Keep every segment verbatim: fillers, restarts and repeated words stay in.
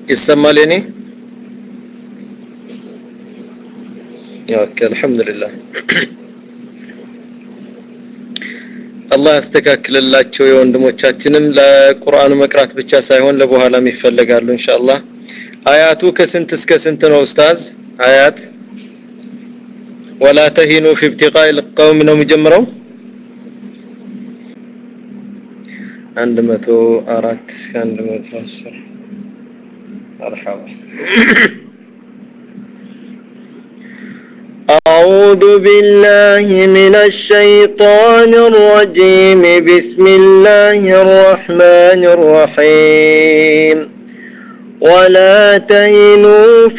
يسمى ليني اوكي الحمد لله الله ያስተካክልላችሁ የወንድሞቻችንም ለቁርአኑ መቅራት ብቻ ሳይሆን ለበኋላም ይፈልጋሉ ኢንሻአላህ አያቱ ከስንት እስከ ስንት ነው ኡስታዝ አያት ولا تهنوا في ابتغاء القوم ነው የሚጀምረው مئة وأربعة مئة وعشرة مرحبا أعوذ بالله من الشيطان الرجيم بسم الله الرحمن الرحيم ولا تهنوا في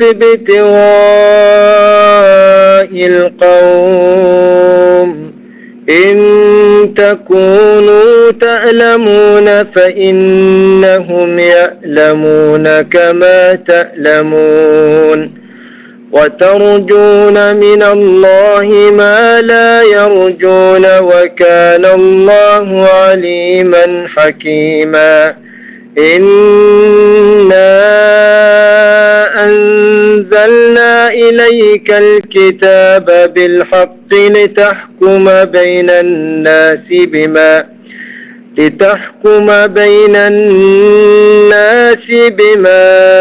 ابتغاء القوم إن تكونوا تألمون فإنهم يألمون كما تألمون وترجون من الله ما لا يرجون وكان الله عليما حكيما إنا أنزلنا إليك الكتاب بالحق لتحكم بين الناس بما لتحكم بين الناس بما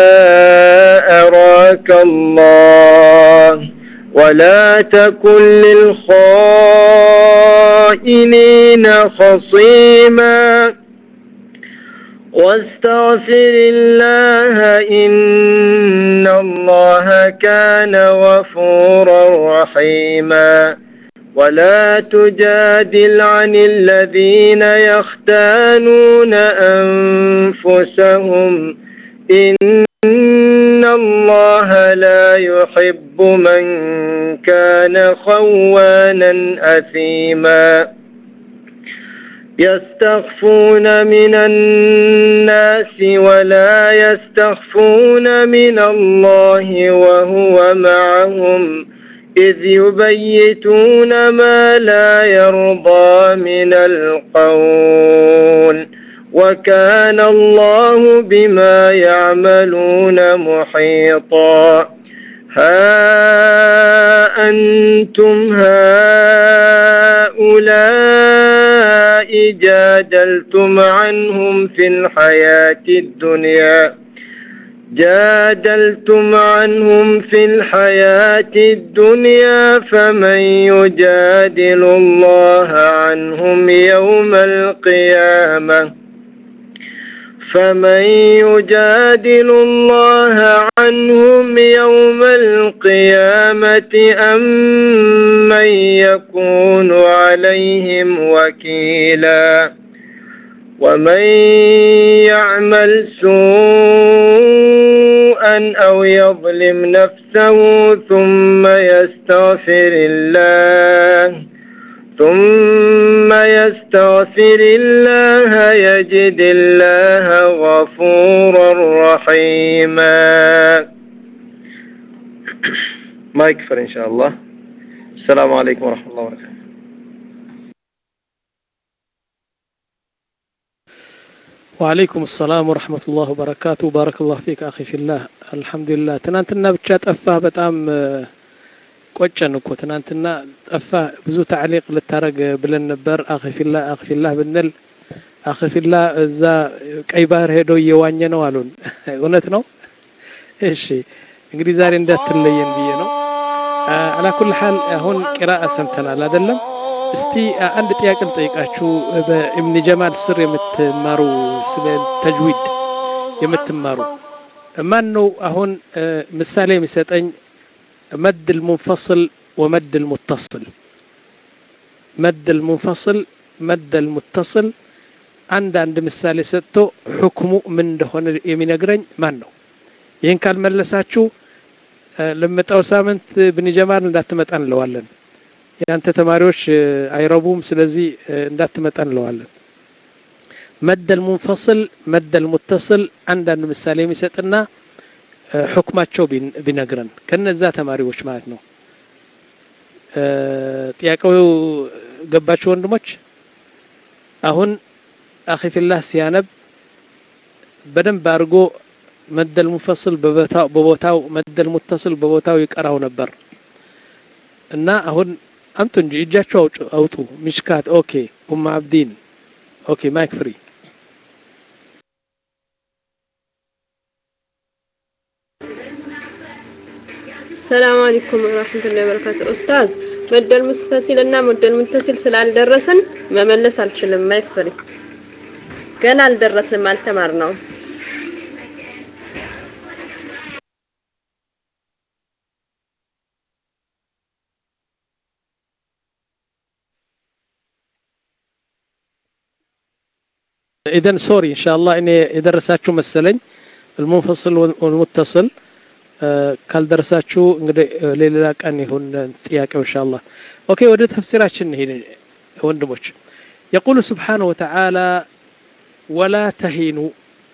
أراك الله ولا تكن للخائنين خصيما واستغفر الله إن الله كان غفورا رحيما ولا تجادل عن الذين يختانون أنفسهم إن الله لا يحب من كان خوانا أثيما يستخفون من الناس ولا يستخفون من الله وهو معهم إذ يبيتون ما لا يرضى من القول وكان الله بما يعملون محيطا ها أنتم هؤلاء جادلتم عنهم في الحياة الدنيا جادلتم عنهم في الحياة الدنيا فمن يجادل الله عنهم يوم القيامة فمن يجادل الله عنهم يوم القيامة أم من يكون عليهم وكيلا ومن يعمل سوءا أو يظلم نفسه ثم يستغفر الله ثم يستغفر الله يجد الله غفورا رحيما ما يكفر إن شاء الله السلام عليكم ورحمة الله وبركاته وعليكم السلام ورحمة الله وبركاته بارك الله فيك أخي في الله الحمد لله تنانتنا بتشات أفاه بتأم ቆጨን እኮ ትናንትና ጠፋ ብዙ تعليق ልታረግ ብለን ነበር أخي في الله أخي في الله ብንል أخي في الله እዛ ቀይ ባህር ሄዶ እየዋኘ ነው አሉን እውነት ነው እሺ እንግዲህ ዛሬ እንዳትለየን ብዬ ነው على كل حال አሁን ቂራአ ሰምተናል አይደለም እስቲ አንድ ጥያቄ ልጠይቃችሁ በኢብኑ ጀማል ስር የምትማሩ ስለ ተጅዊድ የምትማሩ ማን ነው አሁን ምሳሌ የሚሰጠኝ مد المنفصل ومد المتصل مد المنفصل مد المتصل عند عند مثال سته حكمه من እንደሆነ የሚነግረኝ ማን ነው ይሄን ካልመለሳችሁ ለመጣው ሳምንት ብን ጀማል እንዳትመጣን ለዋለን ያንተ ተማሪዎች አይረቡም ስለዚህ እንዳትመጣን ለዋለን مد المنفصل مد المتصل عند عند مثال የሚሰጥና حكماቸው ቢነግረን ከነዛ ተማሪዎች ማለት ነው ጥያቄው ገባችሁ ወንድሞች አሁን አኺ ፊላህ ሲያነብ በደንብ አድርጎ مد المنفصل ببوتاው ببوتاው مد المتصل ببوتاው ይቀራው ነበር እና አሁን አንቱ እንጂ እጃቸው አውጡ ሚሽካት ኦኬ ኡም አብዲን ኦኬ ማይክ ፍሪ السلام عليكم ورحمة الله وبركاته أستاذ مد المستثيل እና مد المتصل ስላልደረሰን መመለስ አልችልም ማይክ ፍሪ ገና አልደረስንም አልተማርነው اذا سوري ان شاء الله اني يدرساችሁ መሰለኝ المنفصل والمتصل ካልደረሳችሁ እንግዲህ ሌላ ቀን ይሁን ጥያቄው ان شاء الله ኦኬ ወደ ተፍሲራችን ሄደ ወንድሞች يقول سبحانه وتعالى ولا تهينوا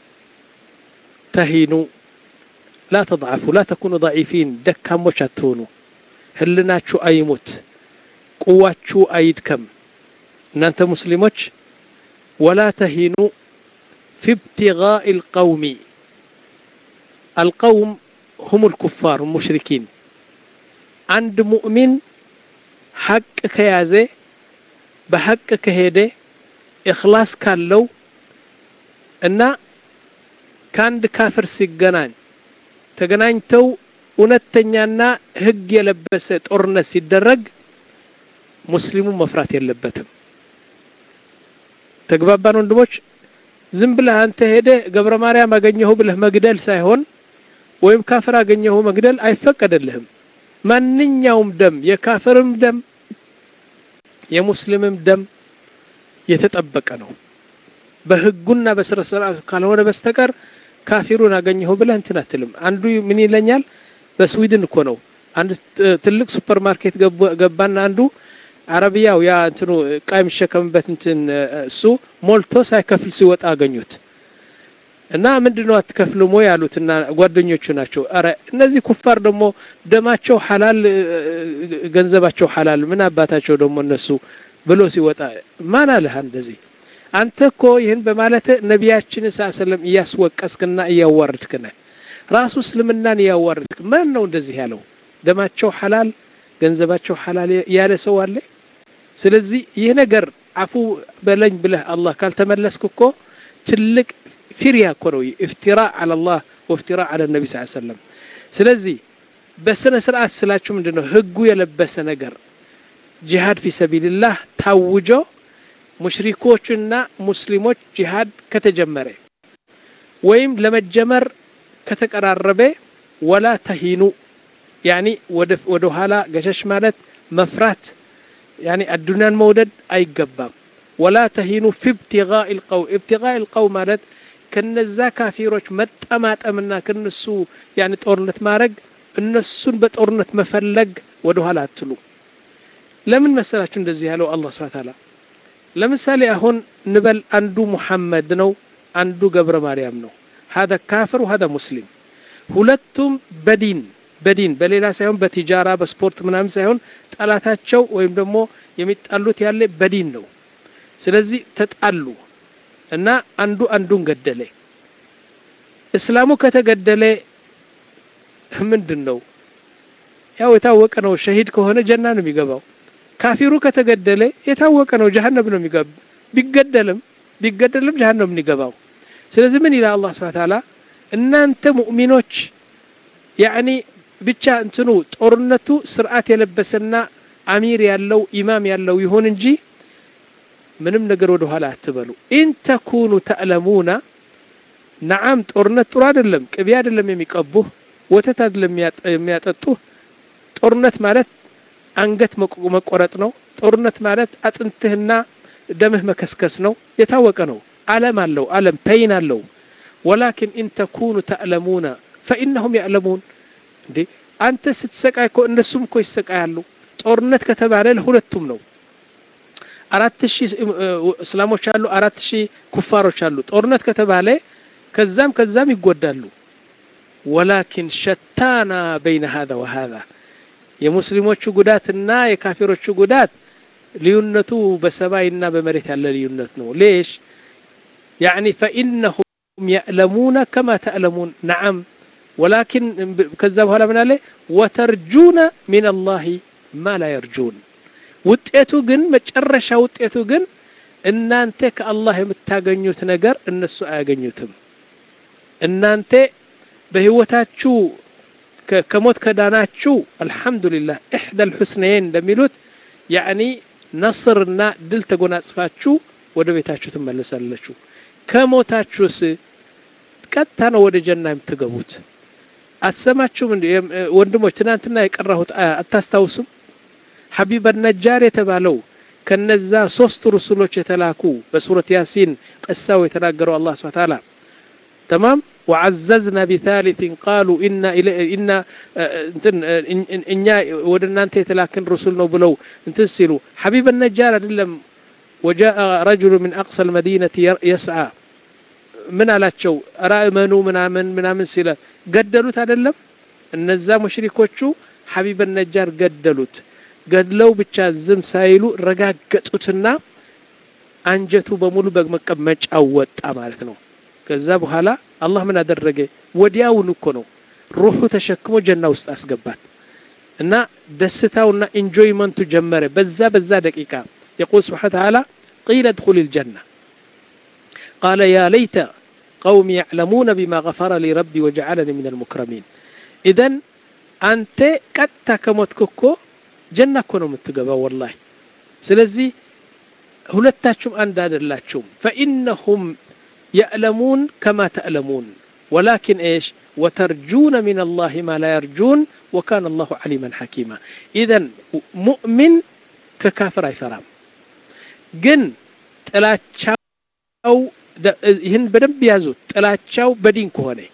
تهينوا لا تضعفوا لا تكونوا ضعيفين دكاموች አትሆኑ ህልናችሁ አይሙት ቁዋችሁ አይድከም እናንተ ሙስሊሞች ولا تهينوا في ابتغاء القوم القوم هم الكفار المشركين عند مؤمن حق كيازه بحق كهده إخلاص كالو እና ካንድ ካፍር ሲገናኝ ተገናኝተው እውነተኛና ህግ የለበሰ ጦርነት ሲደረግ ሙስሊሙ መፍራት የለበትም ተግባባን ወንድሞች ዝም ብለህ አንተ ሄደ ገብረ ማርያም አገኘው ብለህ መግደል ሳይሆን ወይም ካፍር አገኘው መግደል አይፈቀደልህም ማንኛውም ደም የካፍርም ደም የሙስሊምም ደም የተጠበቀ ነው በህጉና በስርዓቱ ካልሆነ በስተቀር ካፊሩን አገኘው ብለህ እንትን አትልም አንዱ ምን ይለኛል በስዊድን እኮ ነው አንድ ትልቅ ሱፐርማርኬት ገባና አንዱ አረቢያው ያ እንትኑ ቃይም ሸከምበት እንትን እሱ ሞልቶ ሳይከፍል ሲወጣ አገኙት እና ምንድነው አትከፍሉም ወይ ያሉትና ጓደኞቹ ናቸው አረ እነዚህ ኩፋር ደግሞ ደማቸው ሐላል ገንዘባቸው ሐላል ምን አባታቸው ደግሞ እነሱ ብሎ ሲወጣ ማን አለህ እንደዚህ አንተ እኮ ይሄን በማለት ነብያችን ሰለላሁ እያስወቀስክና እያዋረድክና ራሱ እስልምናን እያዋረድክ ማን ነው እንደዚህ ያለው ደማቸው ሐላል ገንዘባቸው ሐላል ያለ ሰው አለ ስለዚህ ይሄ ነገር አፉ በለኝ ብለህ አላህ ካልተመለስክ እኮ ትልቅ ፊሪያ እኮ ነው ኢፍቲራእ على الله وافتراء على النبي صلى الله عليه وسلم ስለዚህ በስነ ስርዓት ስላችሁ ምንድነው ህጉ የለበሰ ነገር ጂሃድ في سبيل الله ታውጆ ሙሽሪኮችና ሙስሊሞች ጂሃድ ከተጀመረ ወይም ለመጀመር ከተቀራረበ ولا تهينوا يعني ወደ ወደ ኋላ ገሸሽ ማለት መፍራት يعني الدنيا مودد አይገባም ولا تهينوا في ابتغاء القوم ابتغاء القوم ማለት ከነዛ ካፊሮች መጣማጠምና ከነሱ يعني ጦርነት ማድረግ እነሱን በጦርነት መፈለግ ወደ ኋላ አትሉ ለምን መሰላችሁ እንደዚህ ያለው አላህ Subhanahu Ta'ala ለምሳሌ አሁን ንበል አንዱ መሐመድ ነው አንዱ ገብረ ማርያም ነው هذا كافر وهذا مسلم ሁለቱም በዲን በዲን በሌላ ሳይሆን በቲጃራ በስፖርት ምናምን ሳይሆን ጣላታቸው ወይም ደግሞ የሚጣሉት ያለ በዲን ነው ስለዚህ ተጣሉ እና አንዱ አንዱን ገደለ እስላሙ ከተገደለ ምንድነው ያው የታወቀ ነው ሸሂድ ከሆነ ጀና ነው የሚገባው ካፊሩ ከተገደለ የታወቀ ነው ጀሃነም ነው የሚገባ ቢገደልም ቢገደልም ጀሃነም ነው የሚገባው ስለዚህ ምን ይላል አላህ Subhanahu Ta'ala እናንተ ሙእሚኖች يعني ብቻ እንትኑ ጦርነቱ ስርዓት የለበሰና አሚር ያለው ኢማም ያለው ይሁን እንጂ ምንም ነገር ወደ ኋላ አትበሉ ኢን ተኩኑ ተዕለሙና نعم ጦርነት ጥሩ አይደለም ቅቤ አይደለም የሚቀቡ ወተት አይደለም የሚያጠጡ ጦርነት ማለት አንገት መቆረጥ ነው ጦርነት ማለት አጥንትህና ደምህ መከስከስ ነው የታወቀ ነው ዓለም አለው ዓለም ፔን አለው ولكن ان تكونوا تعلمون فانهم يعلمون እንዴ አንተ ስትሰቃይ እኮ እነሱም እኮ ይሰቃያሉ ጦርነት ከተባለ ለሁለቱም ነው አራት ሺህ እስላሞች አሉ አራት ሺህ ኩፋሮች አሉ ጦርነት ከተባለ ከዛም ከዛም ይጎዳሉ ولكن شتانا بين هذا وهذا የሙስሊሞቹ ጉዳትና የካፊሮቹ ጉዳት ልዩነቱ በሰማይና በመሬት ያለ ልዩነት ነው ليش يعني فانهم يعلمون كما تعلمون نعم ولكن كذبوا هلا من عليه وترجون من الله ما لا يرجون ውጤቱ ግን መጨረሻ ውጤቱ ግን እናንተ ከአላህ የምታገኙት ነገር እነሱ አያገኙትም እናንተ በህይወታችሁ ከሞት ከዳናችሁ አልহামዱሊላህ احدى الحسنين እንደሚሉት يعني ነስርና ድል ተጎናጽፋችሁ ወደ ቤታችሁ ትመለሳላችሁ ከሞታችሁስ ቀጥታ ነው ወደ ጀና የምትገቡት አሰማችሁም ወንድሞች ትናንትና የቀራሁት አታስታውሱም ሐቢብ النجار የተባለው ከነዛ ሶስት ሩሱሎች የተላኩ በሱረት ያሲን ቀሳው የተናገረው አላህ Subhanahu Wa Ta'ala تمام وعززنا بثالث قالوا إنا إنا إننا ودنا أنت تلاكن رسول نبلو انتسلوا حبيب النجار لم وجاء رجل من أقصى المدينة يسعى من على شو أرى منو من من من من سلا قدلوت هذا اللم النزام مشركوتشو حبيب النجار قدلوت قدلو بتشازم سايلو رجعتوتنا أنجتوا بمولو بمكب مج أوت أمارتنا كذا بحالا الله من أدرجه ودياو نكونو روحه تشكمه جنة وسط أسقبات إن دستاونا enjoyment جمرة بزا بزا دقيقة يقول سبحانه وتعالى قيل ادخل الجنة قال يا ليت قوم يعلمون بما غفر لي ربي وجعلني من المكرمين إذن أنت كتا كمتككو جنة كونو متقبا والله سلزي هلتاتشم أنداد اللاتشم فإنهم يعلمون كما تعلمون ولكن إيش وترجون من الله ما لا يرجون وكان الله عليما حكيما إذن مؤمن ككافر يفرام جن تلاتشاو هن بدن بيازو تلاتشاو بدين كهوني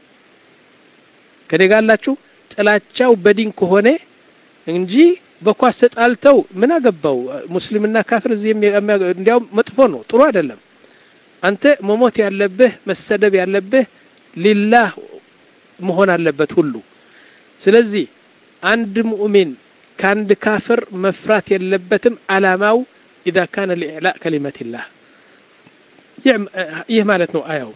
كده قال لاتشو تلاتشاو بدين كهوني انجي بكواس تتقالتو من أقبو مسلمنا كافر زي انديو مطفونو طروا عدلم أنت مموت يالبه مسدب يالبه لله مهون يالبه كله سلزي عند مؤمن كان كافر مفرات يالبتم على ماو إذا كان لإعلاء كلمة الله يهمالتنا آيه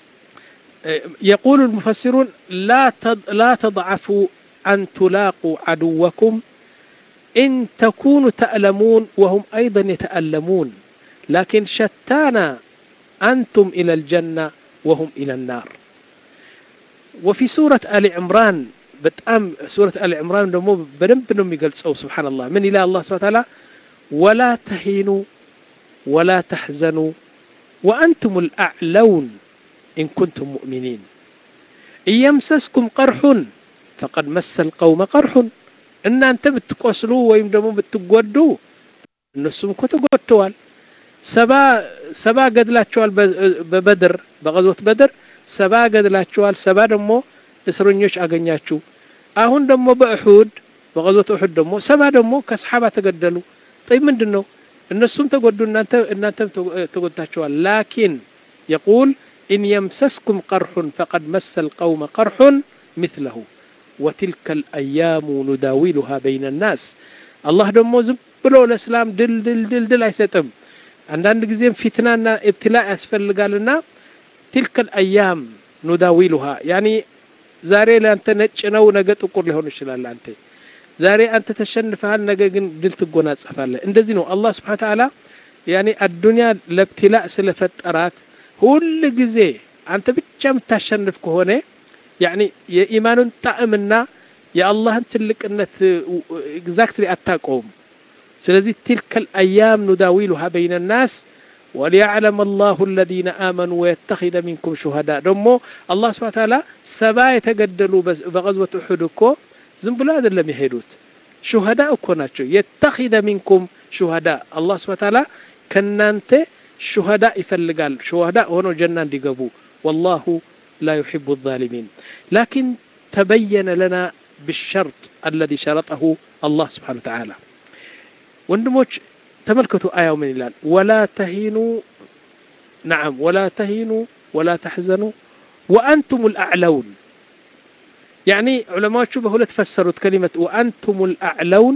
يقول المفسرون لا لا تضعفوا أن تلاقوا عدوكم إن تكونوا تألمون وهم أيضا يتألمون لكن شتانا أنتم إلى الجنة وهم إلى النار وفي سورة آل عمران بتأم سورة آل عمران دمو بدن بنم يقلصوا سبحان الله من إلى الله سبحانه وتعالى ولا تهينوا ولا تحزنوا وأنتم الأعلون إن كنتم مؤمنين إن يمسسكم قرح فقد مس القوم قرح إن أنت بتقسلوا ويمدموا بتقودوا النسوم كتقودتوال سبا سبا قدلاتشوال ببدر بغزوة بدر سبا قدلاتشوال سبا دمو اسرنيوش أغنياتشو أهون دمو بأحود بغزوة أحد دمو سبا دمو كصحابة تقدلوا طيب من دنو النسوم تقودوا إن أنت إن أنت تقودتشوال لكن يقول إن يمسسكم قرح فقد مس القوم قرح مثله وتلك الأيام نداولها بين الناس الله دمو زبلو الإسلام دل دل دل دل አይሰጥም አንዳንድ ጊዜም ፊትናና ኢብትላእ ያስፈልጋልና تلك الأيام نداولها يعني ዛሬ ለአንተ ነጭ ነው ነገ ጥቁር ሊሆን ይችላል አንተ ዛሬ አንተ ተሸንፈሃል ነገ ግን ድል ትጎናጸፋለህ እንደዚህ ነው አላህ Subhanahu Wa Ta'ala يعني الدنيا ለብትላእ ስለፈጠራት ሁሉ ጊዜ አንተ ብቻ የምታሸንፍ ከሆነ يعني የኢማኑን ጣዕምና የአላህን ትልቅነት ኤግዛክትሊ አታቆም ስለዚህ تلك الأيام نداولها بين الناس وليعلم الله الذين آمنوا ويتخذ منكم شهداء دمو الله سبحانه وتعالى سبا يتقدلوا بغزوة أحد እኮ ዝም ብሎ አይደለም ይሄዱት شهداء እኮ ናቸው يتخذ منكم شهداء الله سبحانه وتعالى ከናንተ شهداء ይፈልጋል شهداء ሆኖ ጀና እንዲገቡ والله لا يحب الظالمين لكن تبين لنا بالشرط الذي شرطه الله سبحانه وتعالى ወንድሞች ተመልከቱ አያው ምን ይላል ولا تهينوا نعم ولا تهينوا ولا تحزنوا وأنتم الأعلون يعني علماء በሁለት ፈሰሩት كلمة وأنتم الأعلون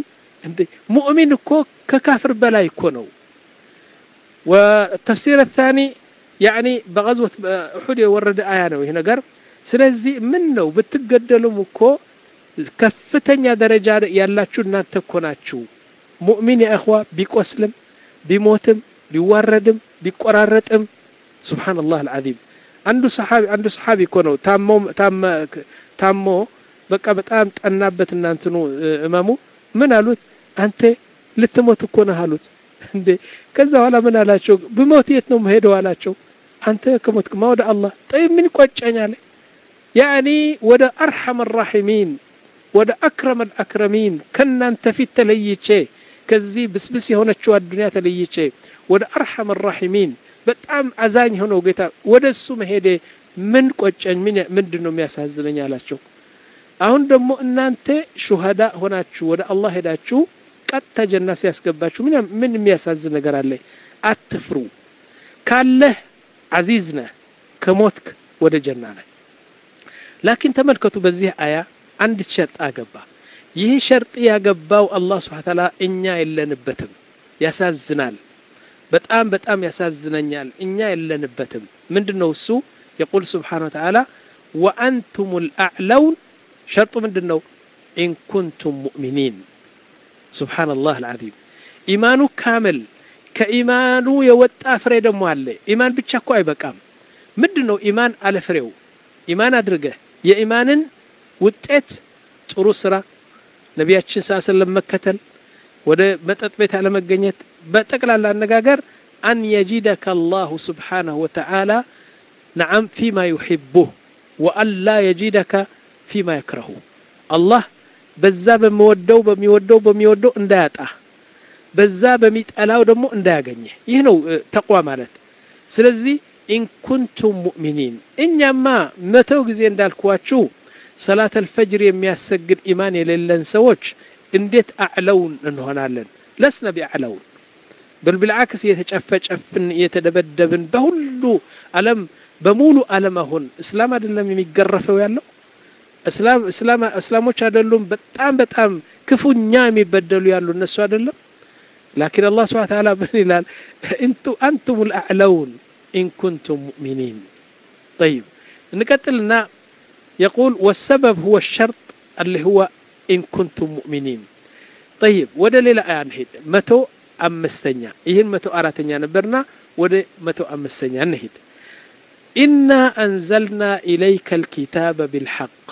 مؤمن እኮ ከካፍር በላይ እኮ ነው والتفسير الثاني يعني بغزوة أحد يورد آيانه هنا قر سلزي منه بتقدلوا مكو كفتن يا درجة يالاتشو نان تكوناتشو مؤمن يا أخوة بيكو أسلم بيموتم بيواردم بيقرارتم سبحان الله العظيم عنده صحابي عنده صحابي كونو تامو تام تامو بقى በጣም ጠናበት እናንተኑ እማሙ ምን አሉት አንተ ልትሞት እኮ ነው አሉት እንዴ ከዛ ኋላ ምን አላቸው በሞት የት ነው መሄደው አላቸው አንተ ከሞትክ ማውደ አላህ طيب ምን ቆጨኛለ يعني ወደ አርሐም الراحمين ወደ አክረም الأكرمين ከናንተ ፊት ተለይቼ ከዚህ ብስብስ የሆነችው አዱንያ ተለይቼ ወደ አርሐም الراحمين በጣም አዛኝ ሆኖ ጌታ ወደሱ መሄደ ምን ቆጨኝ ምን ምንድነው የሚያሳዝነኝ አላቸው አሁን ደግሞ እናንተ ሹሃዳ ሆናችሁ ወደ አላህ ሄዳችሁ ቀጥታ ጀና ሲያስገባችሁ ምን ምን የሚያሳዝን ነገር አለ አትፍሩ ካለ አዚዝና ከሞትክ ወደ ጀና ነህ ላኪን ተመልከቱ በዚህ አያ አንድ ሸርጥ አገባ ይህ ሸርጥ ያገባው አላህ Subhanahu Ta'ala እኛ የለንበትም ያሳዝናል በጣም በጣም ያሳዝነኛል እኛ የለንበትም ምንድነው እሱ يقول سبحانه وتعالى وأنتم الأعلون شرط ምንድነው إن كنتم مؤمنين سبحان الله العظيم إيمانو كامل كإيمانو የወጣ ፍሬ ደሞ አለ ኢማን ብቻ እኮ አይበቃም ምንድነው ኢማን አለ ፍሬው ኢማን አድርገ የኢማንን ውጤት ጥሩ ስራ ነብያችን ሰለላሁ መከተል ወደ መጠጥ ቤት አለ መገኘት በጠቅላላ አነጋገር أن يجدك الله سبحانه وتعالى نعم فيما يحبه وأن لا يجدك فيما يكرهه الله በዛ በሚወደው በሚወደው በሚወደው እንዳያጣ በዛ በሚጠላው ደግሞ እንዳያገኘ ይህ ነው ተቅዋ ማለት ስለዚህ إن كنتم مؤمنين እኛማ መተው ጊዜ እንዳልኳችሁ ሰላተ الفجر የሚያሰግድ ኢማን የሌለን ሰዎች እንዴት አዕለውን እንሆናለን ለስነ ቢአዕለውን بل بالعكس የተጨፈጨፍን የተደበደብን በሁሉ ዓለም በሙሉ ዓለም አሁን እስላም አይደለም የሚገረፈው ያለው እስላም እስላም እስላሞች አይደሉም በጣም በጣም ክፉኛ የሚበደሉ ያሉ እነሱ አይደለም لكن الله سبحانه وتعالى بنيلال انتم انتم الاعلون ان كنتم مؤمنين طيب نكتلنا يقول والسبب هو الشرط اللي هو ان كنتم مؤمنين طيب ودليل آيان هيد متو أمستنيا إيهن متو آراتنيا نبرنا ود متو أمستنيا نهيد إنا أنزلنا إليك الكتاب بالحق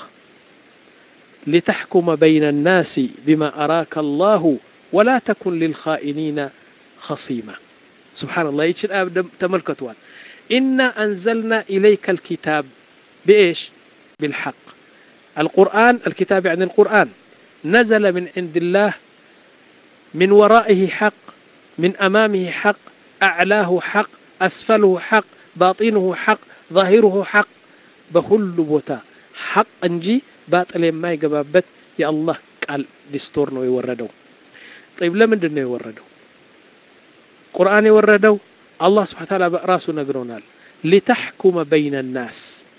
لتحكم بين الناس بما أراك الله ولا تكن للخائنين خصيما سبحان الله يجي الآب تملكتوان إنا أنزلنا إليك الكتاب بإيش بالحق القرآن الكتاب يعني القرآن نزل من عند الله من ورائه حق من أمامه حق أعلاه حق أسفله حق باطنه حق ظاهره حق بكل بوتا حق انجي باطل ما يقبابت يا الله قال دستورنا يوردو طيب لمن دنا يوردو قرآن يوردو الله سبحانه وتعالى براسه نقرونال لتحكم بين الناس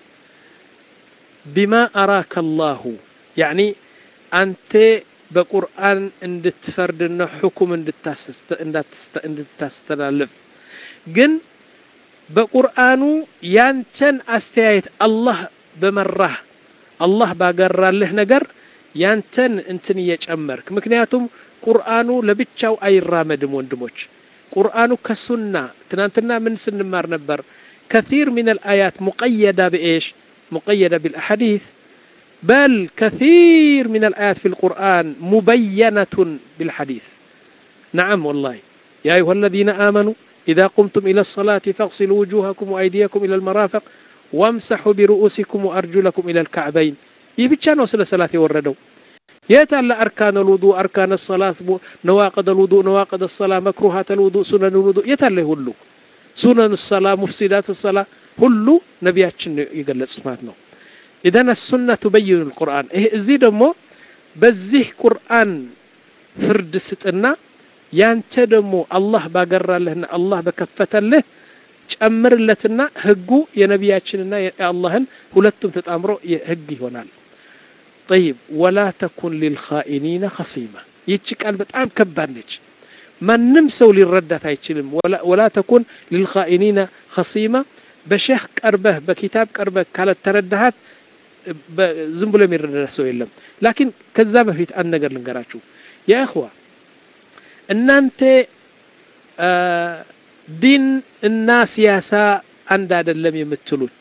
بما أراك الله يعني أنت بقرآن اندتفردنا حكم اندتستلالف جن በቁርአኑ ያንተን አስተያየት አላህ በመራህ አላህ ባገራልህ ነገር ያንተን እንትን እየጨመርክ ምክንያቱም ቁርአኑ ለብቻው አይራመድም ወንድሞች ቁርአኑ ከሱና ትናንትና ምን ስንማር ነበር كثير من الآيات مقيدة بإيش مقيدة بالأحاديث بل كثير من الآيات في القرآن مبينة بالحديث نعم والله يا أيها الذين آمنوا إذا قمتم إلى الصلاة فاغسلوا وجوهكم وأيديكم إلى المرافق وامسحوا برؤوسكم وأرجلكم إلى الكعبين يبتشان وصل الصلاة وردوا يتعلى أركان الوضوء أركان الصلاة نواقض الوضوء نواقض الصلاة مكروهات الوضوء سنن الوضوء يتعلى هلو سنن الصلاة مفسدات الصلاة هلو نبياتشن يقلت سماتنا إذن السنة تبين القرآن إذن مو بزيه قرآن فرد ستنا ያንተ ደግሞ አላህ ባገራለህና አላህ በከፈተልህ ጨምርለትና ህጉ የነቢያችንና የአላህን ሁለቱም ተጣምሮ ህግ ይሆናል طيب ولا تكن للخائنين خصيما ይቺ ቃል በጣም ከባድ ነች ማንም ሰው ሊረዳት አይችልም ولا ولا تكن للخائنين خصيما በሼህ ቀርበህ በኪታብ ቀርበህ ካለ ተረዳሃት ዝም ብሎ የሚረዳ ሰው የለም ላኪን ከዛ በፊት አንድ ነገር ልንገራችሁ ያ اخوة እናንተ ዲን እና ሲያሳ አንድ አይደለም የምትሉት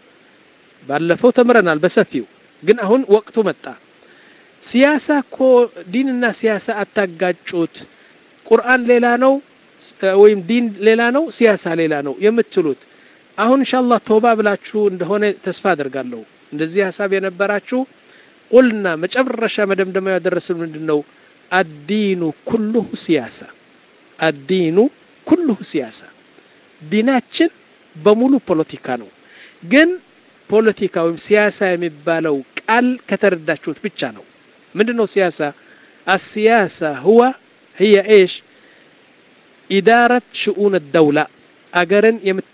ባለፈው ተምረናል በሰፊው ግን አሁን ወቅቱ መጣ ሲያሳ እኮ ዲንና ሲያሳ አታጋጩት ቁርአን ሌላ ነው ወይም ዲን ሌላ ነው ሲያሳ ሌላ ነው የምትሉት አሁን ኢንሻአላህ ተውባ ብላችሁ እንደሆነ ተስፋ አደርጋለሁ እንደዚህ ሐሳብ የነበራችሁ ቁልና መጨረሻ መደምደሚያ ያደረስን ምንድነው الدين كله سياسة الدين كله سياسة ዲናችን በሙሉ ፖለቲካ ነው ግን ፖለቲካ ወይም ሲያሳ የሚባለው ቃል ከተረዳችሁት ብቻ ነው ምንድነው ሲያሳ السياسة هو هي ايش إدارة شؤون الدولة አገርን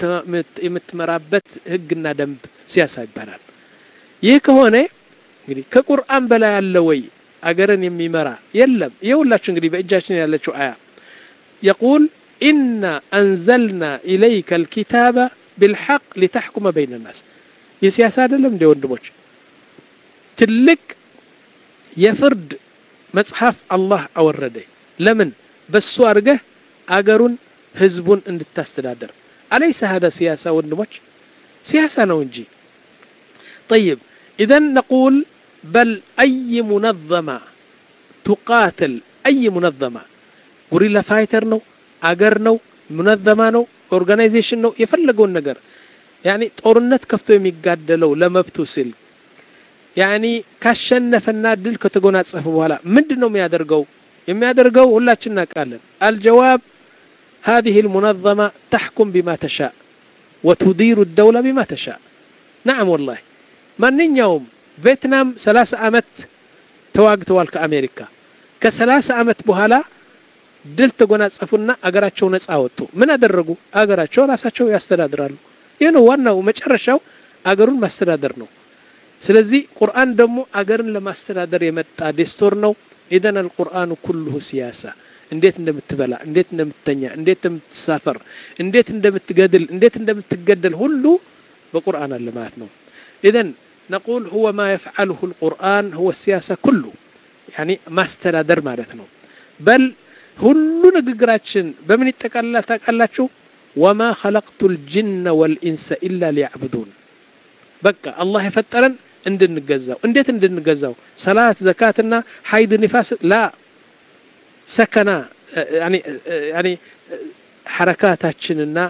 የምትመራበት ህግና ደንብ ሲያሳ ይባላል ይህ ከሆነ እንግዲህ ከቁርአን በላይ ያለ ወይ አገርን የሚመራ የለም ይኸውላችሁ እንግዲህ በእጃችን ያለችው አያ يقول إنا أنزلنا إليك الكتاب بالحق لتحكم بين الناس የሲያሳ አይደለም እንደ ወንድሞች ትልቅ የፍርድ መጽሐፍ አላህ አወረደ ለምን በሱ አርገህ አገሩን ህዝቡን እንድታስተዳደር أليس هذا سياسة ወንድሞች سياسة ነው እንጂ طيب إذا نقول بل أي منظمة تقاتل أي منظمة غوريلا فايتر ነው አገር ነው منظمة ነው ኦርጋናይዜሽን ነው የፈለገውን ነገር يعني ጦርነት ከፍቶ የሚጋደለው ለመብቱ ሲል يعني ካሸነፈና ድል ከተጎናጸፈ በኋላ ምንድነው የሚያደርገው የሚያደርገው ሁላችን እናውቃለን الجواب هذه المنظمة تحكم بما تشاء وتدير الدولة بما تشاء نعم والله ማንኛውም ቪየትናም ሰላሳ አመት ተዋግተዋል ከአሜሪካ ከ30 አመት በኋላ ድል ተጎናጸፉና አገራቸው ነፃ ወጡ ምን አደረጉ አገራቸው ራሳቸው ያስተዳድራሉ ይሄ ነው ዋናው መጨረሻው አገሩን ማስተዳደር ነው ስለዚህ ቁርአን ደግሞ አገርን ለማስተዳደር የመጣ ዲስቶር ነው إذن القرآن كله سياسة እንዴት እንደምትበላ እንዴት እንደምትተኛ እንዴት እንደምትሳፈር እንዴት እንደምትገድል እንዴት እንደምትገደል ሁሉ በቁርአን አለ ማለት ነው إذن نقول هو ما يفعله القرآن هو السياسة كله يعني ما استدادر ማለት ነው بل ሁሉ ንግግራችን በምን ይተካላል ታውቃላችሁ وما خلقت الجن والإنس إلا ليعبدون በቃ አላህ የፈጠረን እንድንገዛው እንዴት እንድንገዛው ሰላት ዘካትና ሐይድ ንፋስ لا سكنا يعني يعني حركاتنا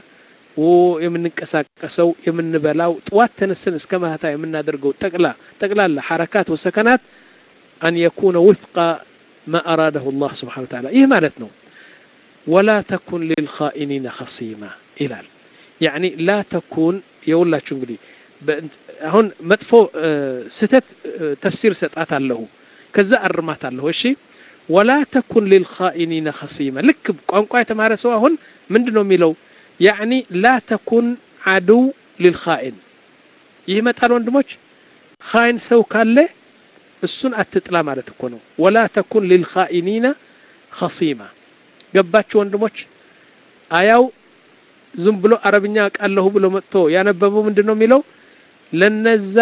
ويمنقسقسው የምንበላው ጧት ተነስተን እስከ ማታ የምናደርገው ጠቅላ ጠቅላላ حركات وسكنات أن يكون وفق ما أراده الله سبحانه وتعالى إيه معناته ولا تكن للخائنين خصيما إلى يعني لا تكون يقوللاችሁ እንግዲህ አሁን መጥፎ ስተት ተፍሲር ሰጣታለሁ ከዛ አርማታለሁ እሺ ولا تكن للخائنين خصيما لك ቋንቋ የተማረ ሰው አሁን ምንድነው የሚለው يعني لا تكن عدو للخائن ይመጣል ወንድሞች خائن ሰው ካለ እሱን አትጥላ ማለት እኮ ነው ولا تكن للخائنين خصيما ገባችሁ ወንድሞች አያው ዝም ብሎ አረብኛ ቃለሁ ብሎ መጥቶ ያነበበው ምንድነው የሚለው ለነዛ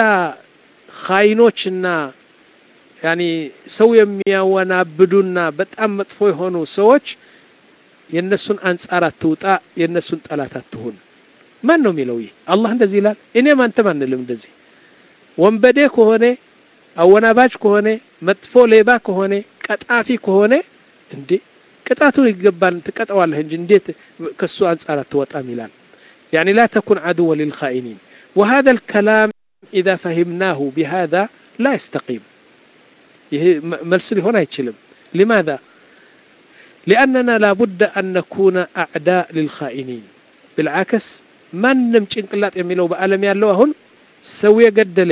خائኖችና يعني ሰው የሚያወናብዱና በጣም መጥፎ የሆኑ ሰዎች የነሱን አንጻር አትውጣ የነሱን ጠላት አትሁን ማን ነው የሚለው ይሄ አላህ እንደዚህ ይላል እኔ ማንተ ማንልም እንደዚህ ወንበዴ ከሆነ አወናባጅ ከሆነ መጥፎ ሌባ ከሆነ ቀጣፊ ከሆነ እንዴ ቅጣቱ ይገባል ተቀጣዋለህ እንጂ እንዴት ከሱ አንጻር አትወጣም ይላል يعني لا تكن عدوا للخائنين وهذا الكلام إذا فهمناه بهذا لا يستقيم መልስ ሊሆን አይችልም لماذا لأننا لابد أن نكون أعداء للخائنين بالعكس ማንም ጭንቅላት የሚለው በአለም ያለው አሁን ሰው የገደለ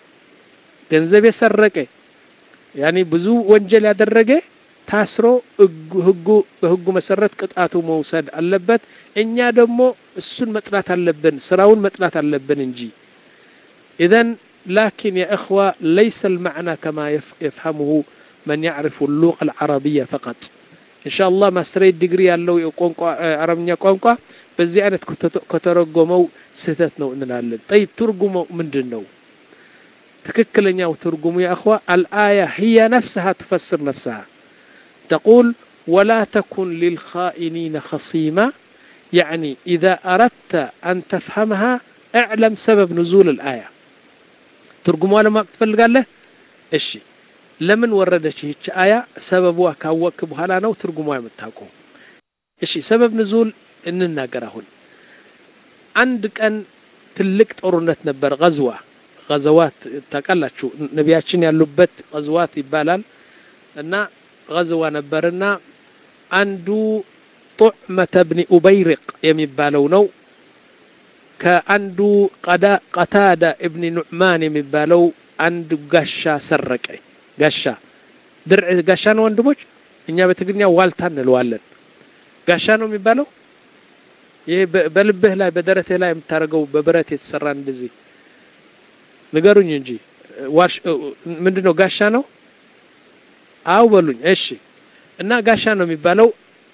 ገንዘብ የሰረቀ يعني ብዙ ወንጀል ያደረገ ታስሮ ህጉ በህጉ መሰረት ቅጣቱ መውሰድ አለበት እኛ ደግሞ እሱን መጥላት አለብን ስራውን መጥላት አለብን እንጂ إذن لكن يا إخوة ليس المعنى كما يفهمه من يعرف اللغة العربية فقط ኢንሻአላህ ማስተሬት ዲግሪ ያለው የቋንቋ አረብኛ ቋንቋ በዚህ አይነት ከተረጎመው ስህተት ነው እንላለን طيب ትርጉሙ ምንድነው ትክክለኛው ትርጉሙ يا اخوه الايه هي نفسها تفسر نفسها تقول ولا تكن للخائنين خصيما يعني اذا اردت ان تفهمها اعلم سبب نزول الايه ترجموا لما تفلقاله እሺ ለምን ወረደች ይህች አያ ሰበቧ ካወቅ በኋላ ነው ትርጉሟ የምታውቀው እሺ ሰበብ ንዙል እንናገር አሁን አንድ ቀን ትልቅ ጦርነት ነበር غزዋ غزوات ተቀላችሁ ነቢያችን ያሉበት غزوات ይባላል እና غزዋ ነበርና አንዱ طعمة ابن أبيرق የሚባለው ነው ከአንዱ قتادة ابن نعمان የሚባለው አንድ ጋሻ ሰረቀ ጋሻ ድርዕ ጋሻ ነው ወንድሞች እኛ በትግርኛ ዋልታ እንለዋለን ጋሻ ነው የሚባለው ይሄ በልብህ ላይ በደረትህ ላይ የምታረገው በብረት የተሰራ እንደዚህ ንገሩኝ እንጂ ዋሽ ምንድነው ጋሻ ነው አው በሉኝ እሺ እና ጋሻ ነው የሚባለው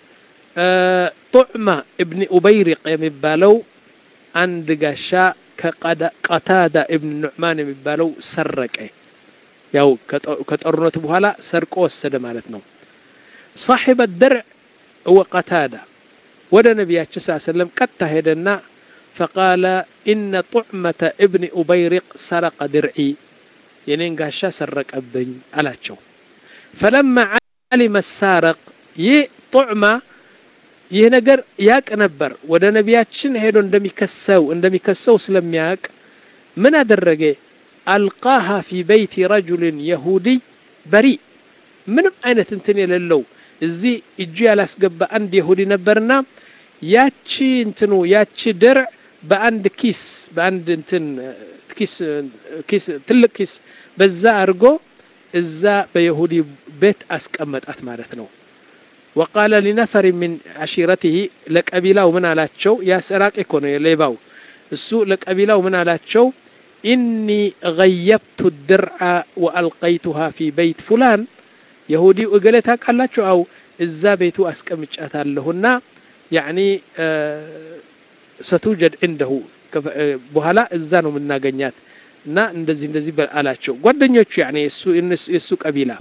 طعمة ابن أبيرق የሚባለው አንድ ጋሻ ከقتادة ابن نعمان የሚባለው ሰረቀ ያው ከጦርነቱ በኋላ ሰርቆ ወሰደ ማለት ነው صاحب الدرع هو قتادة ወደ ነብያችን ሰለላሁ ዐለይሂ ወሰለም ቀጥታ ሄደና فقال ان طعمة ابن أبيرق سرق درعي የኔን ጋሻ ሰረቀብኝ አላቸው فلما علم السارق ይህ طعمة ይህ ነገር ያቅ ነበር ወደ ነብያችን ሄዶ እንደሚከሰው እንደሚከሰው ስለሚያቅ ምን አደረገ القاها في بيت رجل يهودي بريء ምንም አይነት እንትን የሌለው እዚህ እጁ ያላስገባ አንድ ይሁዲ ነበርና ያቺ እንትኑ ያቺ ድርዕ በአንድ ኪስ በአንድ እንትን ኪስ ኪስ ትልቅ ኪስ በዛ አርጎ እዛ በይሁዲ ቤት አስቀመጣት ማለት ነው وقال لنفر من عشيرته لقبيلاو من አላቸው ያ ሰራቂ ኮነ የሌባው እሱ ለቀቢላው ምን አላቸው إني غيبت الدرع وألقيتها في بيت فلان يهودي وقالتها قالاتشو أو إزا بيتو أسكمجاتالهنا يعني آه ستوجد عنده بهلا إزانو من ناقنيات نا اندزي اندزي بالآلاتشو قدنيوچو يعني يسو يسو قبيلة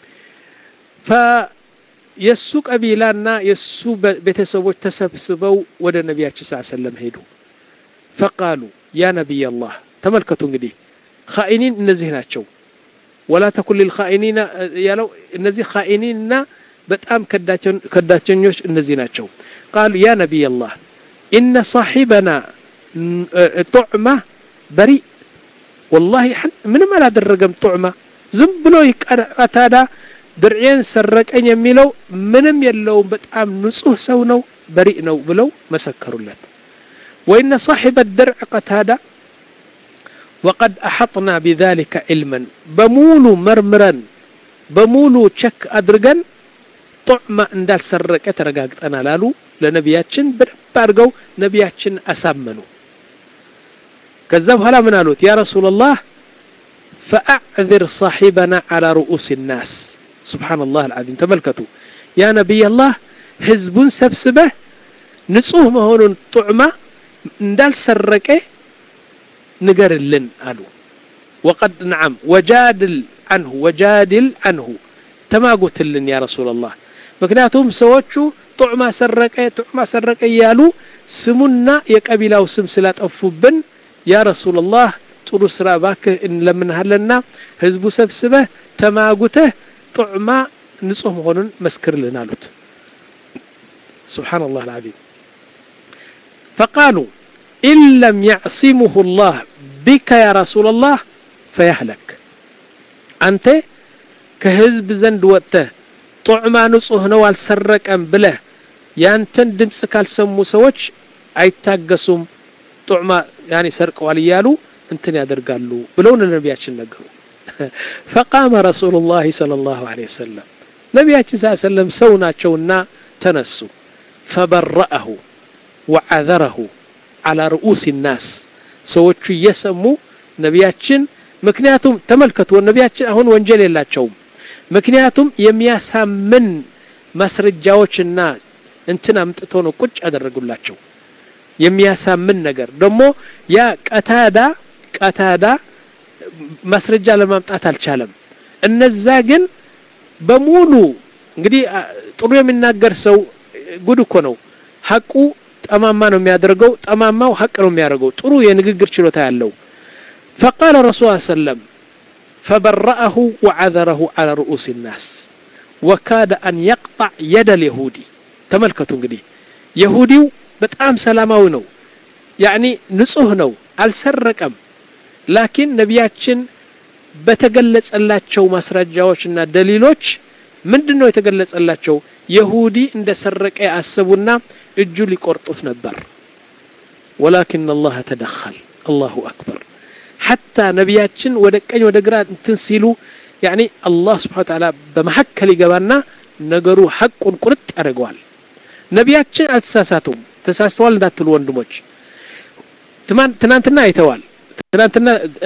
ف يسو قبيلانا يسو بيتسوج تسبسبو ود النبي صلى الله عليه وسلم هيدو فقالوا يا نبي الله ተመልከቱ እንግዲህ خائنين እነዚህ ናቸው ولا تكن للخائنين ያለው እነዚህ خائنينና በጣም ከዳቸኞች እነዚህ ናቸው قال يا نبي الله ان صاحبنا طعمة بريء والله ምንም አላደረገም طعمة ዝም ብሎ ይቀጣዳ ድርዕን ሰረቀኝ የሚለው ምንም የለውም በጣም ንጹህ ሰው ነው بريء ነው ብለው መሰከሩለት وان صاحب الدرع قتادة وقد أحطنا بذلك علما بمولو مرمرا بمولو شك أدرجن طعمة اندال سرق ترقاقتنا لالو لنبياتشن بربارقو نبياتشن أسامنو كذب هلا من قالوت يا رسول الله فأعذر صاحبنا على رؤوس الناس سبحان الله العظيم تملكتو يا نبي الله حزب سبسبه نصوه مهون طعمة اندال سرقه نقر لن قالوا وقد نعم وجادل عنه وجادل عنه تما قلت لن يا رسول الله مكناتهم سوتشو طعما سرقه طعما سرقه يالو سمنا يقبيلاو سم سلات افوبن يا رسول الله ጥሩ ስራ ባከህ እንለምንሃለና ህዝቡ ሰብስበህ ተማጉተህ طعما ንጹህ መሆኑን መስክርልን አሉት سبحان الله العظيم فقالوا إن لم يعصمه الله بك يا رسول الله فيهلك أنت كهزب زند وقته طعما نصه نوال سرك أم بله يانتن دمسك السمو سوتش أي تاقسم طعما يعني سرق واليالو انتن يادر قالوا بلون النبي عشان نقروا فقام رسول الله صلى الله عليه وسلم نبي صلى الله عليه وسلم سونا شونا تنسوا فبرأه وعذره على رؤوس الناس سوتشو يسمو نبياتشن مكنياتهم تملكتوا النبياتشن هون وانجل يلاچوم مكنياتهم يمياسامن ማስረጃዎችና እንትን አምጥቶ ነው ቁጭ ያደረጉላቸው የሚያሳምን ነገር ደግሞ ያ ቀታዳ ቀታዳ ማስረጃ ለማምጣት አልቻለም እነዛ ግን በሙሉ እንግዲህ ጥሩ የሚናገር ሰው ጉድ እኮ ነው ሐቁ ጠማማ ነው የሚያደርገው ጠማማው ሐቅ ነው የሚያደርገው ጥሩ የንግግር ችሎታ ያለው فقال رسول الله صلى الله عليه وسلم فبرأه وعذره على رؤوس الناس وكاد أن يقطع يد اليهودي تملكتوا እንግዲህ يهوديው በጣም ሰላማዊ ነው يعني ንጹህ ነው አልሰረቀም لكن ነብያችን በተገለጸላቸው ማስረጃዎችና ደሊሎች ምንድነው የተገለጸላቸው يهودي እንደሰረቀ ያስቡና እጁ ሊቆርጡት ነበር ولكن الله تدخل الله أكبر حتى ነብያችን ወደ ቀኝ ወደ ግራ እንትን ሲሉ يعني الله سبحانه وتعالى በመሐከል ይገባና ነገሩ ሐቁን ቁርጥ ያደርገዋል ነብያችን አልተሳሳቱም ተሳስተዋል እንዳትሉ ወንድሞች ትናንትና አይተዋል ትናንትና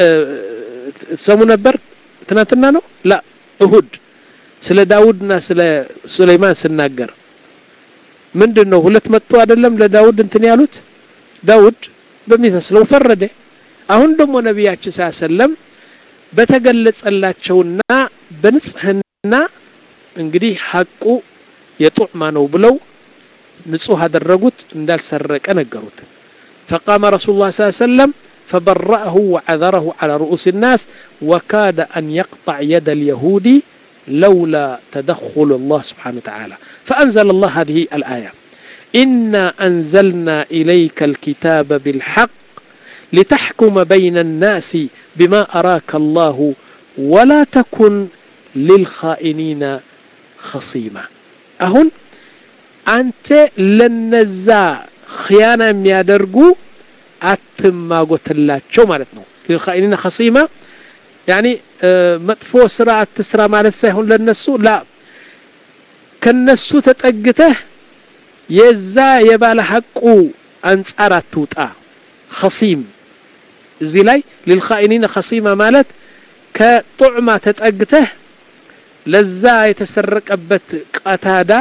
ሰሙ ነበር ትናንትና ነው لا እሁድ ስለ ዳውድና ስለ ሱለይማን ሲናገር ምንድነው ሁለት መጥቶ አይደለም ለዳውድ እንትን ያሉት ዳውድ በሚፈስለው ፈረደ አሁን ደግሞ ነብያችን ሰለም በተገለጸላቸውና በንጽህና እንግዲህ ሐቁ የጡዕማ ነው ብለው ንጹህ አደረጉት እንዳልሰረቀ ነገሩት فقام رسول الله صلى الله عليه وسلم فبرأه وعذره على رؤوس الناس وكاد أن يقطع يد اليهودي لولا تدخل الله سبحانه وتعالى فأنزل الله هذه الآية إنا أنزلنا إليك الكتاب بالحق لتحكم بين الناس بما أراك الله ولا تكن للخائنين خصيما أهون أنت لنزا خيانة ميادرقو أتما قلت الله شو مالتنا للخائنين خصيما يعني مطفو سرعة تسرى مالت سيهون للنسو لا كالنسو تتأقته يزا يبال حقو أنسارات توتا خصيم زي لاي للخائنين خصيمة مالت كطعمة تتأقته لزا يتسرق أبت قتادا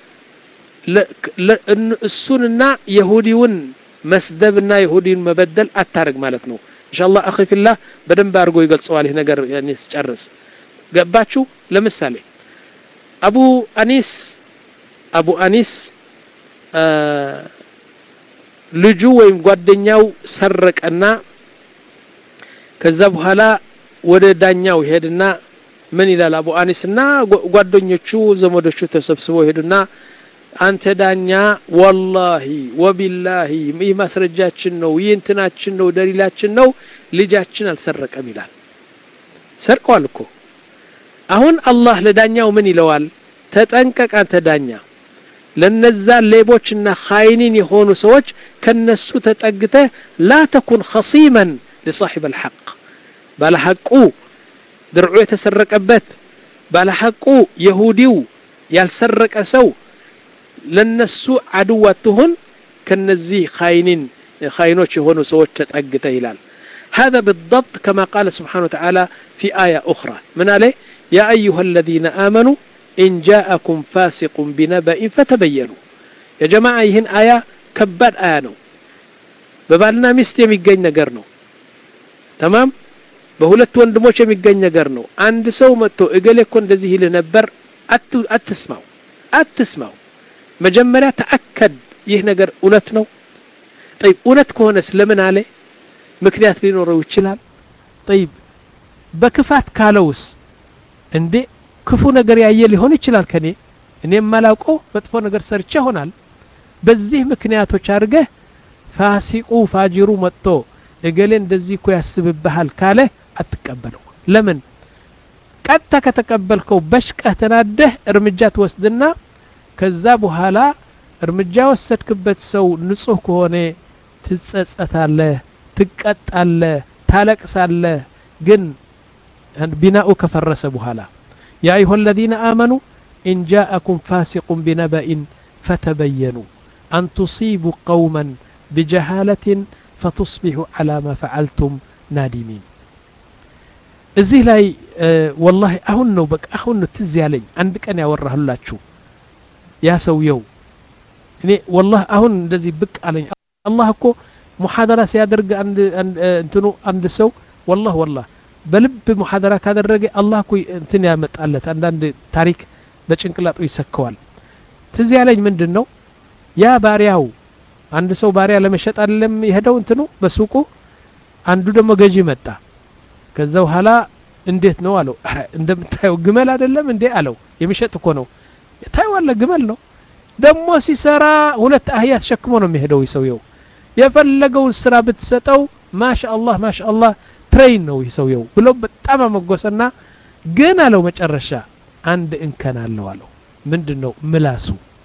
السننا يهوديون مسدبنا يهوديون مبدل أتارق مالتنو إن شاء الله أخي في الله بدن بارغو يقول سؤاله نقر يعني سجرس قباتشو لمثالي أبو أنيس أبو أنيس آه ልጁ ወይም ጓደኛው ሰረቀና ከዛ በኋላ ወደ ዳኛው ሄድና ምን ይላል አቡ አኒስና ጓደኞቹ ዘመዶቹ ተሰብስበው ሄዱና አንተ ዳኛ والله وبالله ይህ ማስረጃችን ነው ይንትናችን ነው ደሊላችን ነው ልጃችን አልሰረቀም ይላል ሰርቋል እኮ አሁን አላህ ለዳኛው ምን ይለዋል ተጠንቀቅ አንተ ዳኛ ለነዛ ሌቦችና ኻይኒን የሆኑ ሰዎች ከነሱ ተጠግተ لا تكن خصيما لصاحب الحق ባለሐቁ ድርዑ የተሰረቀበት ባለሐቁ ይሁዲው ያልሰረቀ ሰው ለነሱ አድዋቱሁን ከነዚህ ኻይኒን ኻይኖች የሆኑ ሰዎች ተጠግተ ይላል هذا بالضبط كما قال سبحانه وتعالى في آية أخرى من عليه يا أيها الذين آمنوا إن جاءكم فاسق بنبأ فتبينوا يا جماعة يهن آية كبار آية نو ببالنا مست يميقين نقر نو تمام بهولت وندموش يميقين نقر نو عند سو متو إقل يكون دزيه لنبر أتسمعوا أتسمعوا مجمرة تأكد يه نقر أولت نو طيب أولت كونس لمن عليه مكنيات لينو رويتشلال طيب بكفات كالوس عندي ክፉ ነገር ያየ ሊሆን ይችላል ከኔ እኔም ማላውቀው መጥፎ ነገር ሰርቼ ሆናል በዚህ ምክንያቶች አርገ ፋሲቁ ፋጅሩ መጥቶ እገሌ እንደዚህ እኮ ያስብብሃል ካለ አትቀበለው ለምን ቀጥታ ከተቀበልከው በሽቀህ ተናደህ እርምጃ ትወስድና ከዛ በኋላ እርምጃ ወሰድክበት ሰው ንጹህ ከሆነ ትጸጸታለህ ትቀጣለህ ታለቅሳለህ ግን ቢናኡ ከፈረሰ በኋላ يا أيها الذين آمنوا إن جاءكم فاسق بنبأ فتبينوا أن تصيبوا قوما بجهالة فتصبحوا على ما فعلتم نادمين إزاي لاي أه والله أهون بك أهون تزي علي عندك أنا أوريه الله شو ያ ሰውየው እኔ والله አሁን እንደዚህ ብቅ አለኝ አላህ እኮ ሙሐደራ ሲያደርግ አንድ እንትኑ አንድ ሰው والله والله በልብ ሙሐደራ ካደረገ አላህ እኮ እንትን ያመጣለት አንዳንድ ታሪክ በጭንቅላቱ ይሰከዋል ትዝ ያለኝ ምንድነው ያ ባሪያው አንድ ሰው ባሪያ ለመሸጥ አይደለም ይሄደው እንትኑ በሱቁ አንዱ ደግሞ ገዢ መጣ ከዛው ኋላ እንዴት ነው አለው እንደምታየው ግመል አይደለም እንዴ አለው የሚሸጥ እኮ ነው ታይዋለ ግመል ነው ደሞ ሲሰራ ሁለት አህያ ተሸክሞ ነው የሚሄደው ይሰውየው የፈለገው ስራ ብትሰጠው ማሻአላህ ማሻአላህ ትሬን ነው ይሰውየው ብሎ በጣም አመጎሰና ግን አለው መጨረሻ አንድ እንከን አለው አለው ምንድነው ምላሱ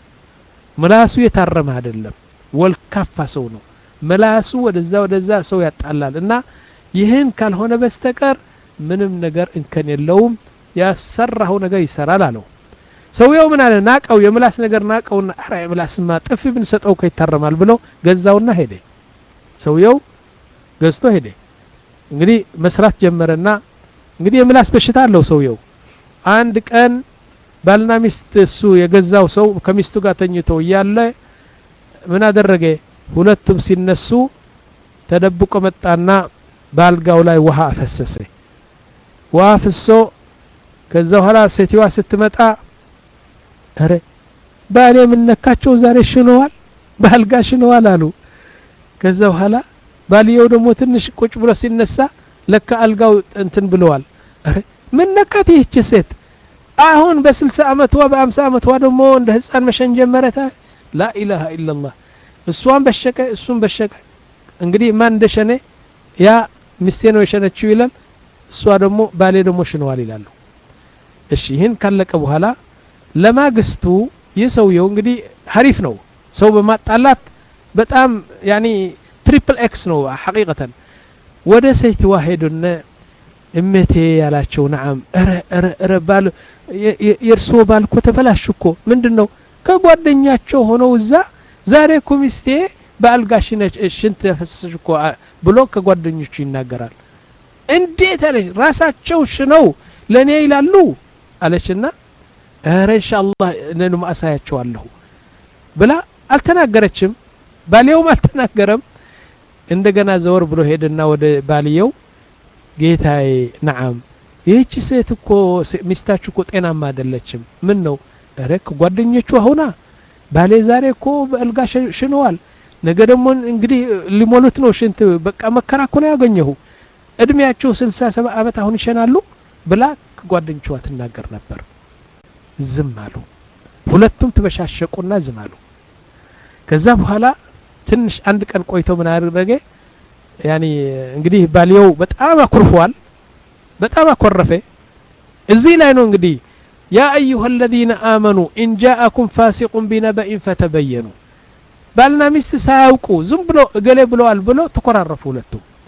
ምላሱ የታረመ አይደለም ወልካፋ ሰው ነው ምላሱ ወደዛ ወደዛ ሰው ያጣላል እና ይህን ካልሆነ በስተቀር ምንም ነገር እንከን የለውም ያሰራው ነገር ይሰራል አለው ሰውየው ምን አለ ናቀው የምላስ ነገር ናቀውና አራ የምላስማ ጥፍ ብንሰጠው ከይታረማል ብሎ ገዛውና ሄደ ሰውየው ገዝቶ ሄደ እንግዲህ መስራት ጀመረና እንግዲህ የምላስ በሽታ አለው ሰውየው አንድ ቀን ባልና ሚስት እሱ የገዛው ሰው ከሚስቱ ጋር ተኝቶ ያለ ምን አደረገ ሁለቱም ሲነሱ ተደብቆ መጣና ባልጋው ላይ ውሃ አፈሰሰ ውሃ ፍሶ ከዛው ኋላ ሴትዋ ስትመጣ አረ ባሌ ምን ነካቸው ዛሬ ሽነዋል ባልጋ ሽነዋል አሉ ከዛው ኋላ ባልየው ደግሞ ትንሽ ቁጭ ብሎ ሲነሳ ለካ አልጋው እንትን ብለዋል አረ ምን ነካት ይህች ሴት አሁን በ60 አመቷ በ50 አመቷ ደግሞ እንደ ህፃን መሸን ጀመረታ ላ ኢላሃ ኢላላህ እሷን በሸቀ እሱን በሸቀ እንግዲህ ማን እንደሸነ ያ ሚስቴ ነው የሸነችው ይላል እሷ ደግሞ ባሌ ደግሞ ሽነዋል ይላሉ እሺ ይሄን ካለቀ በኋላ ለማግስቱ የሰውየው እንግዲህ ሐሪፍ ነው ሰው በማጣላት በጣም ያኒ ትሪፕል ኤክስ ነው ሐቂቀተን ወደ ሴት ዋሂዱና እመቴ ያላቸው ነዓም እረ እረ እረ ባል የርሶ ባልኮ ተበላሽኮ ምንድነው ከጓደኛቸው ሆነው እዛ ዛሬ ኮሚስቴ ባልጋሽ ነች ሽንት ተፈሰስኮ ብሎ ከጓደኞቹ ይናገራል እንዴት አለሽ ራሳቸው ሽነው ለኔ ይላሉ አለችና አረ ኢንሻአላህ እነኑ ማሳያቸዋለሁ ብላ አልተናገረችም ባልየውም አልተናገረም እንደገና ዘወር ብሎ ሄደና ወደ ባልየው ጌታዬ ነዓም ይህች ሴት እኮ ሚስታችሁ እኮ ጤናማ አይደለችም ምን ነው አረ ከጓደኞቹ አሁና ባሌ ዛሬ እኮ በአልጋ ሽነዋል ነገ ደግሞ እንግዲህ ሊሞሉት ነው ሽንት በቃ መከራ እኮ ነው ያገኘው እድሜያቸው ስልሳ ሰባ አመት አሁን ይሸናሉ ብላ ከጓደኞቿ ትናገር ነበር ዝም አሉ ሁለቱም ተበሻሸቁና ዝም አሉ ከዛ በኋላ ትንሽ አንድ ቀን ቆይቶ ምን አደረገ ያኒ እንግዲህ ባልየው በጣም አኩርፏል በጣም አኮረፈ እዚህ ላይ ነው እንግዲህ يا أيها الذين آمنوا إن جاءكم فاسق بنبأ فتبينوا ባልና ሚስት ሳያውቁ ዝም ብሎ እገሌ ብለዋል ብሎ ተቆራረፉ ሁለቱ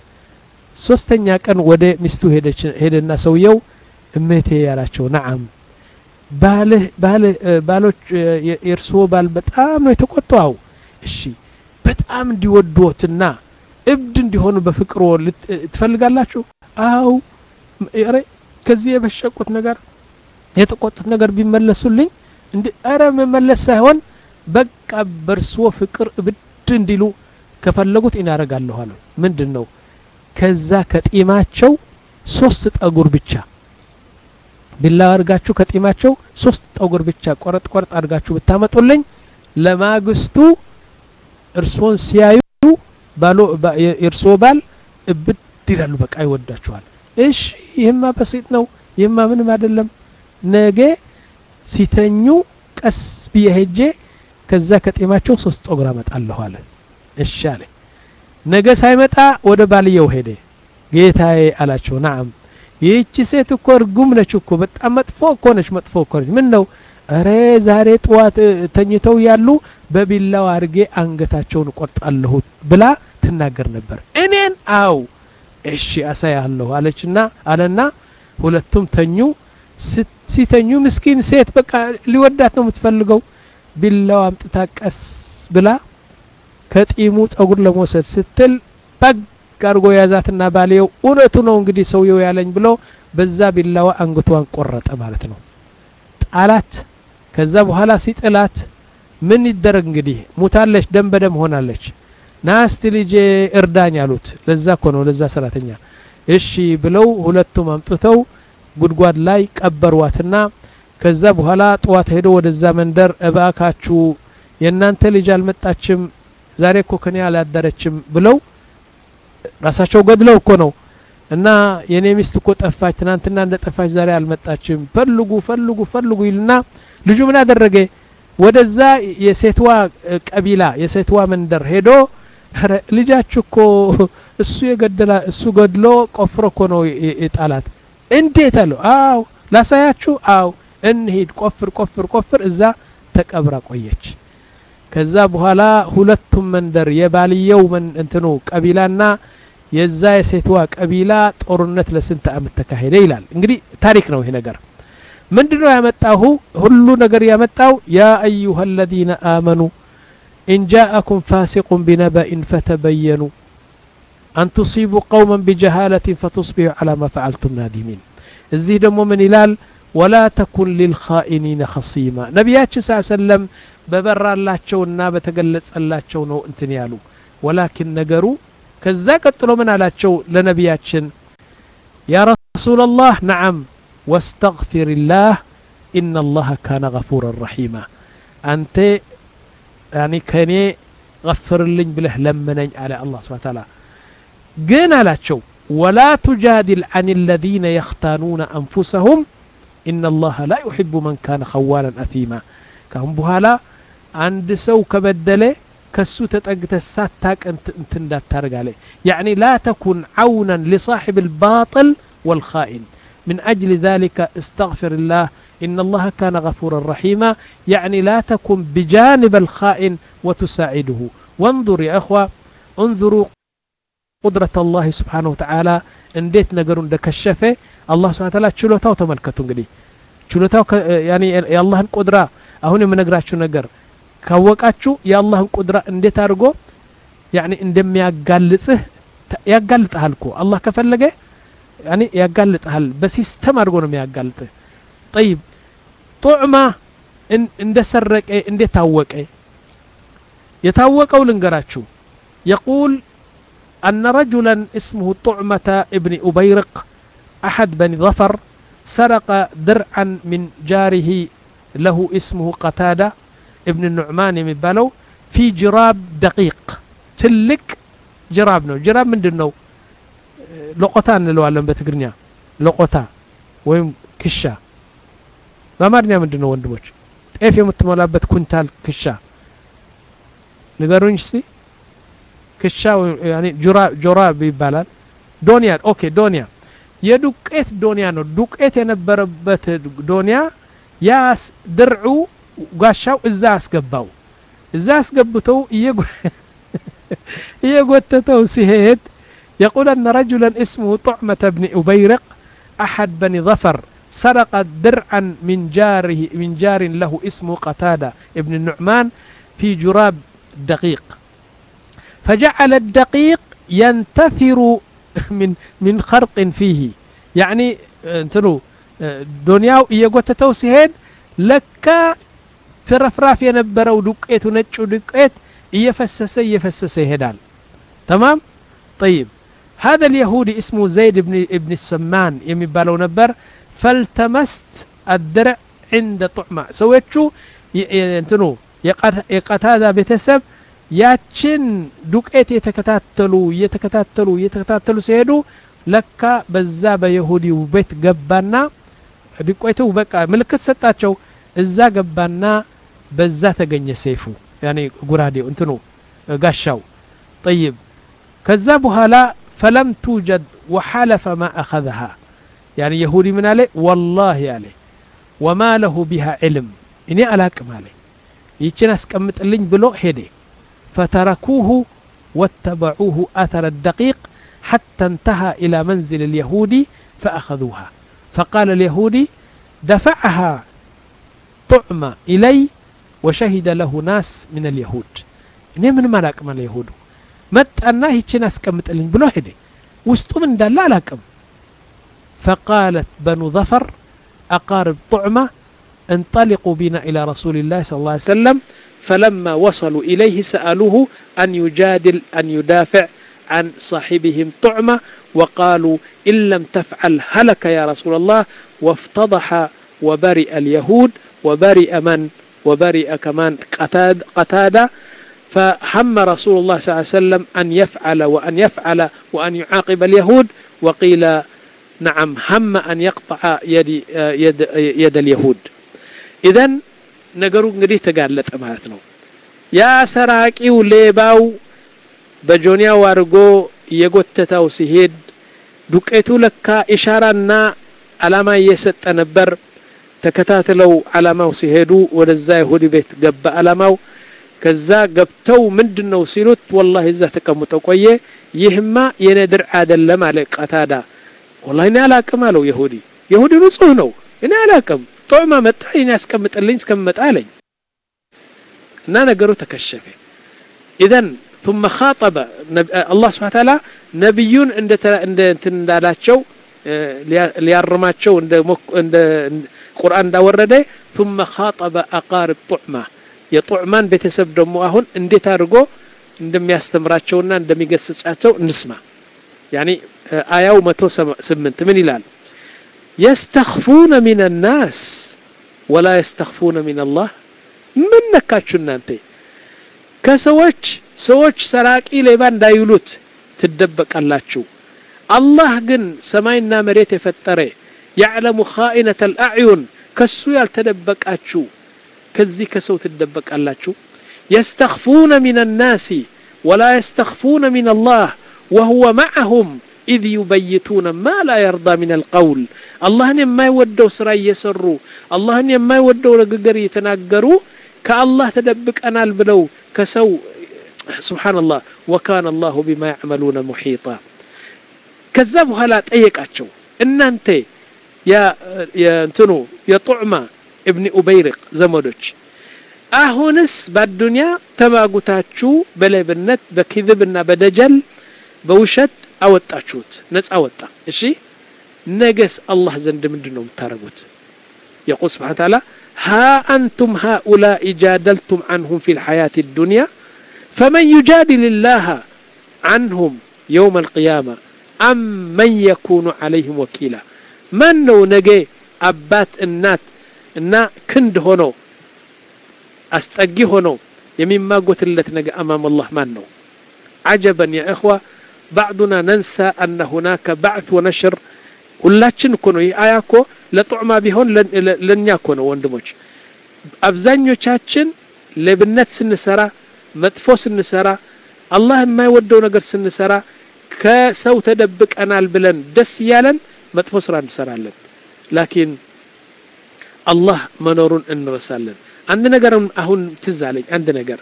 ሶስተኛ ቀን ወደ ሚስቱ ሄደች ሄደና ሰውየው እመቴ ያላቸው ነዓም ባለ ባለ ባሎች የርሶ ባል በጣም ነው የተቆጣው እሺ በጣም እንዲወዱትና እብድ እንዲሆኑ በፍቅሩ ትፈልጋላችሁ አው አረ ከዚህ የበሸቁት ነገር የተቆጡት ነገር ቢመለሱልኝ እንዴ አረ መመለስ ሳይሆን በቃ በርሶ ፍቅር እብድ እንዲሉ ከፈለጉት እናረጋለሁ አለ ምንድነው ከዛ ከጢማቸው ሶስት ጠጉር ብቻ ቢላው አርጋችሁ ከጢማቸው ሶስት ጠጉር ብቻ ቆረጥ ቆረጥ አርጋችሁ ብታመጡልኝ ለማግስቱ እርሶን ሲያዩ ባሎ የርሶ ባል እብድ ይላሉ በቃ ይወዳቸዋል እሺ ይሄማ በሲት ነው ይሄማ ምንም አይደለም ነገ ሲተኙ ቀስ ቢሄጄ ከዛ ከጢማቸው ሶስት ጠጉር አመጣለሁ አለ እሺ አለ ነገ ሳይመጣ ወደ ባልየው ሄደ ጌታዬ አላቸው ነዓም ይህች ሴት እኮ እርጉም ነች እኮ በጣም መጥፎ እኮ ነች መጥፎ እኮ ነች ምን ነው አረ ዛሬ ጧት ተኝተው ያሉ በቢላው አርጌ አንገታቸውን ቆርጣለሁ ብላ ትናገር ነበር እኔን አው እሺ አሳያለሁ አለችና አለና ሁለቱም ተኙ ሲተኙ ምስኪን ሴት በቃ ሊወዳት ነው የምትፈልገው ቢላው አምጥታ ቀስ ብላ ከጢሙ ጸጉር ለመውሰድ ስትል በግ ጋርጎ ያዛትና ባልየው እውነቱ ነው እንግዲህ ሰውየው ያለኝ ብሎ በዛ ቢላው አንገቷን ቆረጠ ማለት ነው ጣላት ከዛ በኋላ ሲጥላት ምን ይደረግ እንግዲህ ሙታለች ደም በደም ሆናለች ናስቲ ልጄ እርዳኝ አሉት ለዛ እኮ ነው ለዛ ሰራተኛ እሺ ብለው ሁለቱም አምጥተው ጉድጓድ ላይ ቀበሯትና ከዛ በኋላ ጧት ሄዶ ወደዛ መንደር እባካችሁ የናንተ ልጅ አልመጣችም ዛሬ እኮ ከኔ አላደረችም ብለው ራሳቸው ገድለው እኮ ነው እና የኔ ሚስት እኮ ጠፋች ትናንትና እንደጠፋች ዛሬ አልመጣችም ፈልጉ ፈልጉ ፈልጉ ይልና ልጁ ምን አደረገ ወደዛ የሴትዋ ቀቢላ የሴትዋ መንደር ሄዶ ልጃችሁ እኮ እሱ የገደላ እሱ ገድሎ ቆፍሮ እኮ ነው የጣላት እንዴት አለው አው ላሳያችሁ አው እንሂድ ቆፍር ቆፍር ቆፍር እዛ ተቀብራ ቆየች ከዛ በኋላ ሁለቱም መንደር የባልየው ምን እንትኑ ቀቢላና የዛ የሴትዋ ቀቢላ ጦርነት ለስንት አመት ተካሄደ ይላል እንግዲህ ታሪክ ነው ይሄ ነገር ምንድነው ያመጣው ሁሉ ነገር ያመጣው ያ አዩሃ الذين آمنوا إن جاءكم فاسق بنبأ فتبينوا أن تصيبوا قوما بجهالة فتصبحوا على ما فعلتم نادمين እዚህ ደግሞ ምን ይላል ولا تكن للخائنين خصيما ነብያችን ሰለላሁ ዐለይሂ ወሰለም በበራላቸውና በተገለጸላቸው ነው እንትን ያሉ ولكن ነገሩ ከዛ ቀጥሎ ምን አላቸው ለነብያችን ያ ረሱላህ ነዓም واستغفر الله إن الله كان غفورا رحيما أنت يعني كني غفر لي بله لمنኝ على الله سبحانه وتعالى ግን አላቸው ولا تجادل عن الذين يختانون أنفسهم إن الله لا يحب من كان خوانا أثيما كهم بحالا عند سو كبدله كسو تتقت ساتاك انت انت እንዳታረግ عليه يعني لا تكن عونا لصاحب الباطل والخائن من أجل ذلك استغفر الله إن الله كان غفورا رحيما يعني لا تكن بجانب الخائن وتساعده وانظر يا أخوة انظروا قدرة الله سبحانه وتعالى انديت نقروا اندكشفه الله سبحانه وتعالى تشلوتاو تملكتوا انقدي تشلوتاو يعني يا الله قدرة اهون من نقراتشو نقر كوقاتشو يا الله قدرة انديت ارقو يعني اندم يقالطه يقالطه لكو الله كفلقه يعني يقالطه بسيستم ارقو ነው የሚያጋልጥህ طيب طعمه እንደሰረቀ እንዴት ታወቀ የታወቀው ልንገራችሁ يقول أن رجلا اسمه طعمة ابن أبيرق أحد بني ظفر سرق درعا من جاره له اسمه قتادة ابن النعمان يمبالو في جراب دقيق تلك جراب نو جراب من دنو لقطان للوالم بتقرنيا لقطا ويم كشا ما مارنيا من دنو وندموش ايف يمتمولابت كنتال كشا نقرونش سي كشاو يعني جراب جراب يبالال دونيا اوكي دونيا የዱቄት ዶንያ ነው ዱቄት የነበረበት ዶንያ ያስ ድርዑ ጋሻው እዛ አስገባው እዛ አስገብተው እየጎተተው ሲሄድ يقول أن رجلا اسمه طعمة بن أبيرق أحد بني ظفر سرق درعا من جاره من جار له اسمه قتادة ابن النعمان في جراب دقيق فجعل الدقيق ينتثر من من خرق فيه يعني انتلو دنياو يغوتتو سيهد لك ترفراف ينبرو دقيت ونچو دقيت يفسس يفسس يهدال تمام طيب هذا اليهودي اسمه زيد بن ابن السمان يمبالو نبر فالتمست الدرع عند طعمة سويتشو انتنو يقات هذا بتسب ያችን ዱቄት የተከታተሉ የተከታተሉ የተከታተሉ ሲሄዱ ለካ በዛ በይሁዲው ቤት ገባና ዱቄቱ በቃ ምልክት ሰጣቸው እዛ ገባና በዛ ተገኘ ሰይፉ يعني ጉራዴው እንትኑ ጋሻው طيب ከዛ በኋላ فلم توجد وحلف ما اخذها يعني يهودي من عليه والله عليه وما له بها علم اني አላቅም አለ ይችን አስቀምጥልኝ ብሎ ሄደ فتركوه واتبعوه أثر الدقيق حتى انتهى إلى منزل اليهودي فأخذوها فقال اليهودي دفعها طعمة إلي وشهد له ناس من اليهود إنه من ملاك من اليهود مت أنه يتشي ناس كمت ألين بلو هدي وستو من دال لا لكم فقالت بنو ظفر أقارب طعمة انطلقوا بنا إلى رسول الله صلى الله عليه وسلم فلما وصلوا إليه سألوه أن يجادل أن يدافع عن صاحبهم طعمة وقالوا إن لم تفعل هلك يا رسول الله وافتضح وبرئ اليهود وبرئ من وبرئ كمان قتاد قتادة فهم رسول الله صلى الله عليه وسلم أن يفعل وأن يفعل وأن يعاقب اليهود وقيل نعم هم أن يقطع يد, يد, يد اليهود إذن نقروا እንግዲህ ተጋለጠ ማለት ነው ያ ሰራቂው ሌባው በጆንያው አርጎ የጎተታው ሲሄድ ዱቄቱ ለካ ኢሻራና አላማ እየሰጠ ነበር ተከታተለው አላማው ሲሄዱ ወደዛ ይሁዲ ቤት ገባ አላማው ከዛ ገብተው ምንድነው ሲሉት والله እዛ ተቀምጠው ቆየ ይህማ የነድር አይደለም አለ ቀታዳ والله እኔ አላቅም አለው ይሁዲ ይሁዲ ንጹህ ነው እኔ አላቅም ጦማ መጣ እኔ ያስቀምጥልኝ እስከመጣ አለኝ እና ነገሩ ተከሸፈ اذن ثم خاطب الله سبحانه وتعالى ነብዩን እንደ እንደ እንዳላቸው ሊያርማቸው እንደ እንደ ቁርአን እንዳወረደ ثم خاطب اقارب طعمه የطعማን ቤተሰብ ደግሞ አሁን እንዴት አድርጎ እንደሚያስተምራቸውና እንደሚገስጻቸው እንስማ يعني آية مئة وثمانية من ይላል يستخفون من الناس ولا يستخفون من الله من ነካችሁ እናንተ ከሰዎች ሰዎች ሰራቂ ሌባ እንዳይሉት ትደበቃላችሁ አላህ ግን ሰማይና መሬት የፈጠረ يعلم خائنة الأعين ከሱ ያልተደበቃችሁ ከዚህ ከሰው ትደበቃላችሁ يستخفون من الناس ولا يستخفون من الله وهو معهم إذ يبيتون ما لا يرضى من القول الله ما يودوا سرا يسروا الله ما يودوا نغغر يتناغروا كالله تدبق انال بلو كسو سبحان الله وكان الله بما يعملون محيطا كذبوا هلا طيقاچو እናንተ ያ የእንትኑ የطعማ ابن أبيرق ዘመዶች አሁንስ በዱንያ ተማጉታችሁ በለብነት በክذብና በደጀል በውሸት አወጣችሁት ነፃ ወጣ እሺ ነገስ አላህ ዘንድ ምንድነው የምታረጉት يقول سبحانه وتعالى ها أنتم هؤلاء جادلتم عنهم في الحياة الدنيا فمن يجادل الله عنهم يوم القيامة أم من يكون عليهم وكيلا من نو نجي أبات النات النا كند هونو أستأجي هونو يمين ما قلت اللت نجي أمام الله من نو عجبا يا إخوة بعضنا ننسى أن هناك بعث ونشر ሁላችን እኮ ነው አያኮ ለጧማ ቢሆን ለኛ እኮ ነው ወንድሞች አብዛኞቻችን ለብነት ስንሰራ መጥፎ ስንሰራ አላህ የማይወደው ነገር ስንሰራ ከሰው ተደብቀናል ብለን ደስ ያለን መጥፎ ስራ እንሰራለን ላኪን አላህ መኖሩን እንረሳለን አንድ ነገር አሁን ትዛለኝ አንድ ነገር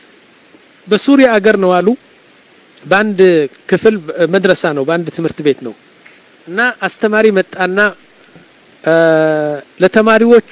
በሱሪያ አገር ነው አሉ በአንድ ክፍል መድረሳ ነው በአንድ ትምህርት ቤት ነው እና አስተማሪ መጣና ለተማሪዎቹ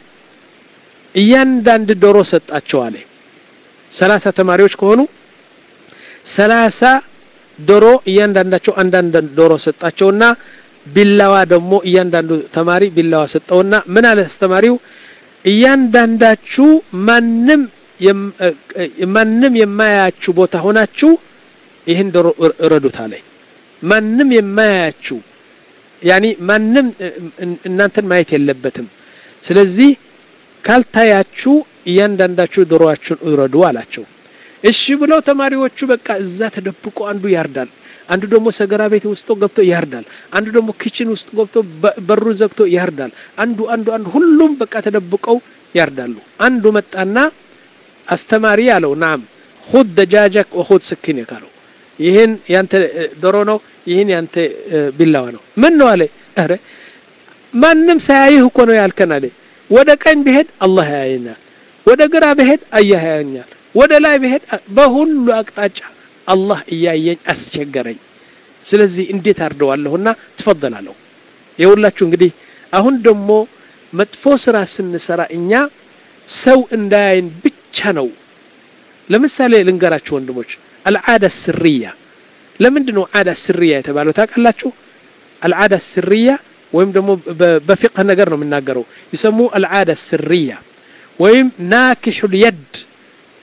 እያንዳንድ ዶሮ ሰጣቸው አለ ሰላሳ ተማሪዎች ከሆኑ ሰላሳ ዶሮ እያንዳንዳቸው አንዳንድ ዶሮ ሰጣቸውና ቢላዋ ደግሞ እያንዳንዱ ተማሪ ቢላዋ ሰጠውና ምን አለ አስተማሪው እያንዳንዳችሁ ማንንም ማንንም የማያችሁ ቦታ ሆናችሁ ይሄን ዶሮ ረዱት አለ ማንንም የማያችሁ يعني ማንንም እናንተን ማየት የለበትም ስለዚህ ካልታያችሁ እያንዳንዳችሁ ዶሮአችሁን እረዱ አላቸው እሺ ብለው ተማሪዎቹ በቃ እዛ ተደብቆ አንዱ ያርዳል አንዱ ደግሞ ሰገራ ቤት ውስጥ ገብቶ ያርዳል አንዱ ደግሞ ኪችን ውስጥ ገብቶ በሩ ዘግቶ ያርዳል አንዱ አንዱ አንዱ ሁሉም በቃ ተደብቀው ያርዳሉ አንዱ መጣና አስተማሪ ያለው ናም خذ دجاجك وخذ سكينك አለው ይሄን ያንተ ዶሮ ነው ይሄን ያንተ ቢላዋ ነው ምን ነው አለ አረ ማንንም ሳያይህ እኮ ነው ያልከን አለ ወደ ቀኝ በሄድ አላህ ያየኛል ወደ ግራ በሄድ አያህ ያየኛል ወደ ላይ በሄድ በሁሉ አቅጣጫ አላህ እያየኝ አስቸገረኝ ስለዚህ እንዴት አርደዋለሁና ተፈضላለሁ የሁላችሁ እንግዲህ አሁን ደግሞ መጥፎ ስራ ስንሰራ እኛ ሰው እንዳያይን ብቻ ነው ለምሳሌ ልንገራችሁ ወንድሞች العادة السرية لمندنو عادة سرية يتبالو تاكلاچو العادة السرية ويم دمو بفقه نغر نو مناغرو يسموه العادة السرية ويم ناكح اليد